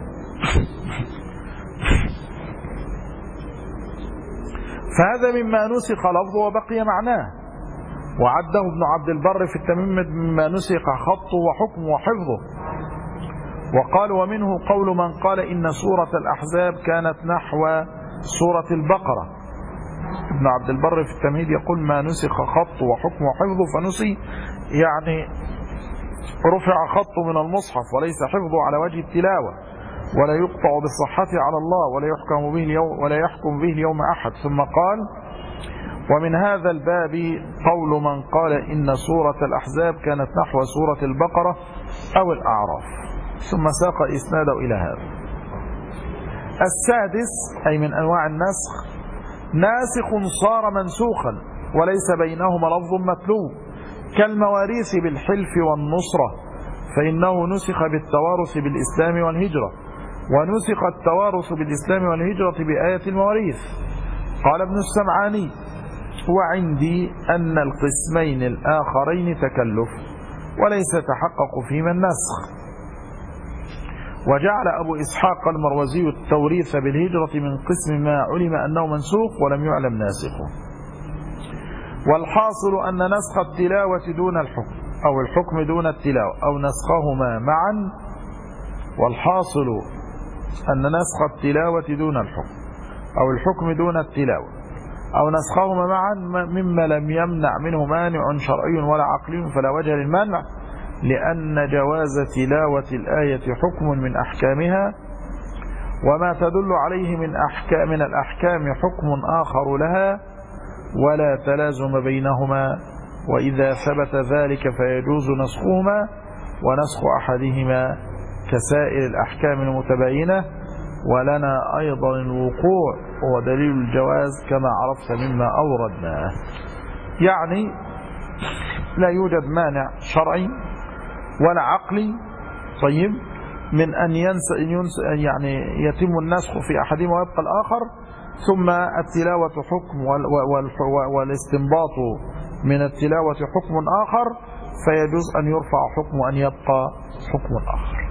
Speaker 1: فهذا مما نسخ لفظه وبقي معناه، وعده ابن عبد البر في التميم مما نسخ خطه وحكمه وحفظه. وقال: ومنه قول من قال إن سورة الأحزاب كانت نحو سورة البقرة. ابن عبد البر في التمهيد يقول: ما نسخ خطه وحكمه وحفظه، فنسي يعني رفع خطه من المصحف وليس حفظه على وجه التلاوة، ولا يقطع بصحته على الله، ولا يحكم به اليوم أحد. ثم قال: ومن هذا الباب قول من قال إن سورة الأحزاب كانت نحو سورة البقرة، أو الأعراف، ثم ساق إسناده إلى هذا. السادس أي من أنواع النسخ ناسخ صار منسوخا وليس بينهما لفظ متلو، كالمواريث بالحلف والنصرة، فإنه نسخ بالتوارث بالإسلام والهجرة، ونسخ التوارث بالإسلام والهجرة بآية المواريث. قال ابن السمعاني: وعندي أن القسمين الآخرين تكلف وليس تحقق فيما النسخ. وجعل أبو إسحاق المروزي التوريث بالهجرة من قسم ما علم أنه منسوخ ولم يعلم ناسخه. والحاصل أن نسخ التلاوة دون الحكم أو الحكم دون التلاوة أو نسخهما معا، والحاصل أن نسخ التلاوة دون الحكم أو الحكم دون التلاوة أو نسخهما معا مما لم يمنع منه مانع شرعي ولا عقلي فلا وجه للمنع، لأن جواز تلاوة الآية حكم من أحكامها، وما تدل عليه من الأحكام حكم آخر لها، ولا تلازم بينهما، وإذا ثبت ذلك فيجوز نسخهما ونسخ أحدهما كسائر الأحكام المتباينة. ولنا أيضا الوقوع هو دليل الجواز كما عرفت مما أوردناه. يعني لا يوجد مانع شرعي ولا عقلي طيب من أن يعني يتم النسخ في أحدهما ويبقى الآخر، ثم التلاوة حكم والاستنباط من التلاوة حكم آخر، فيجوز أن يرفع حكم وأن يبقى حكم آخر.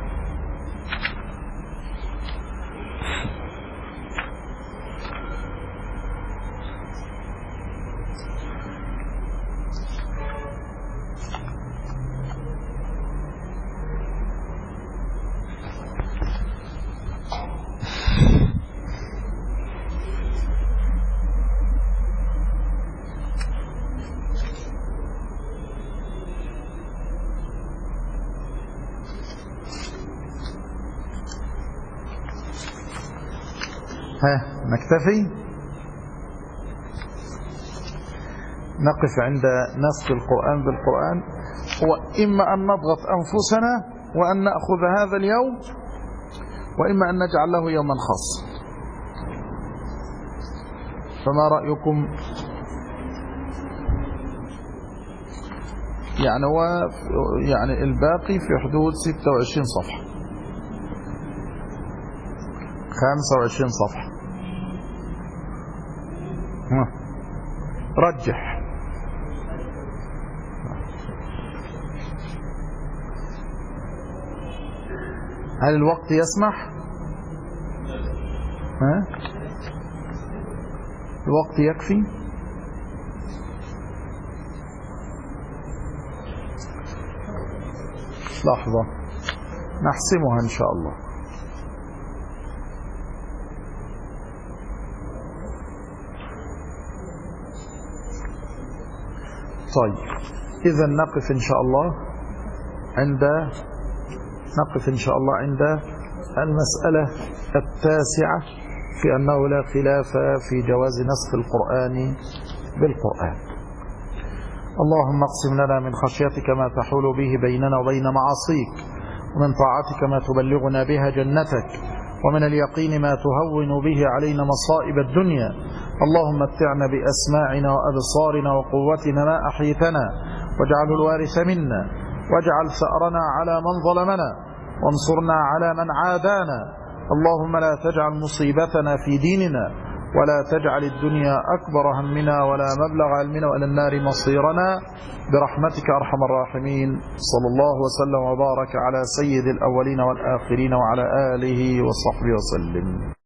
Speaker 1: نكتفي، نقف عند نسخ القرآن بالقرآن، وإما أن نضغط أنفسنا وأن نأخذ هذا اليوم، وإما أن نجعل له يوما خاص. فما رأيكم؟ يعني الباقي في حدود 26 صفحة 25 صفحة. رجح. هل الوقت يسمح؟ الوقت يكفي؟ لحظة نحسمها إن شاء الله. طيب إذا نقف إن شاء الله عند المسألة التاسعة في أنه لا خلاف في جواز نسخ القرآن بالقرآن. اللهم اقسم لنا من خشيتك ما تحول به بيننا وبين معاصيك، ومن طاعتك ما تبلغنا بها جنتك، ومن اليقين ما تهون به علينا مصائب الدنيا. اللهم متعنا بأسماعنا وأبصارنا وقوتنا ما أحيتنا، واجعله الوارث منا، واجعل ثأرنا على من ظلمنا، وانصرنا على من عادانا. اللهم لا تجعل مصيبتنا في ديننا، ولا تجعل الدنيا أكبر همنا ولا مبلغ علمنا وإلى النار مصيرنا، برحمتك أرحم الراحمين. صلى الله وسلم وبارك على سيد الأولين والآخرين وعلى آله وصحبه وسلم.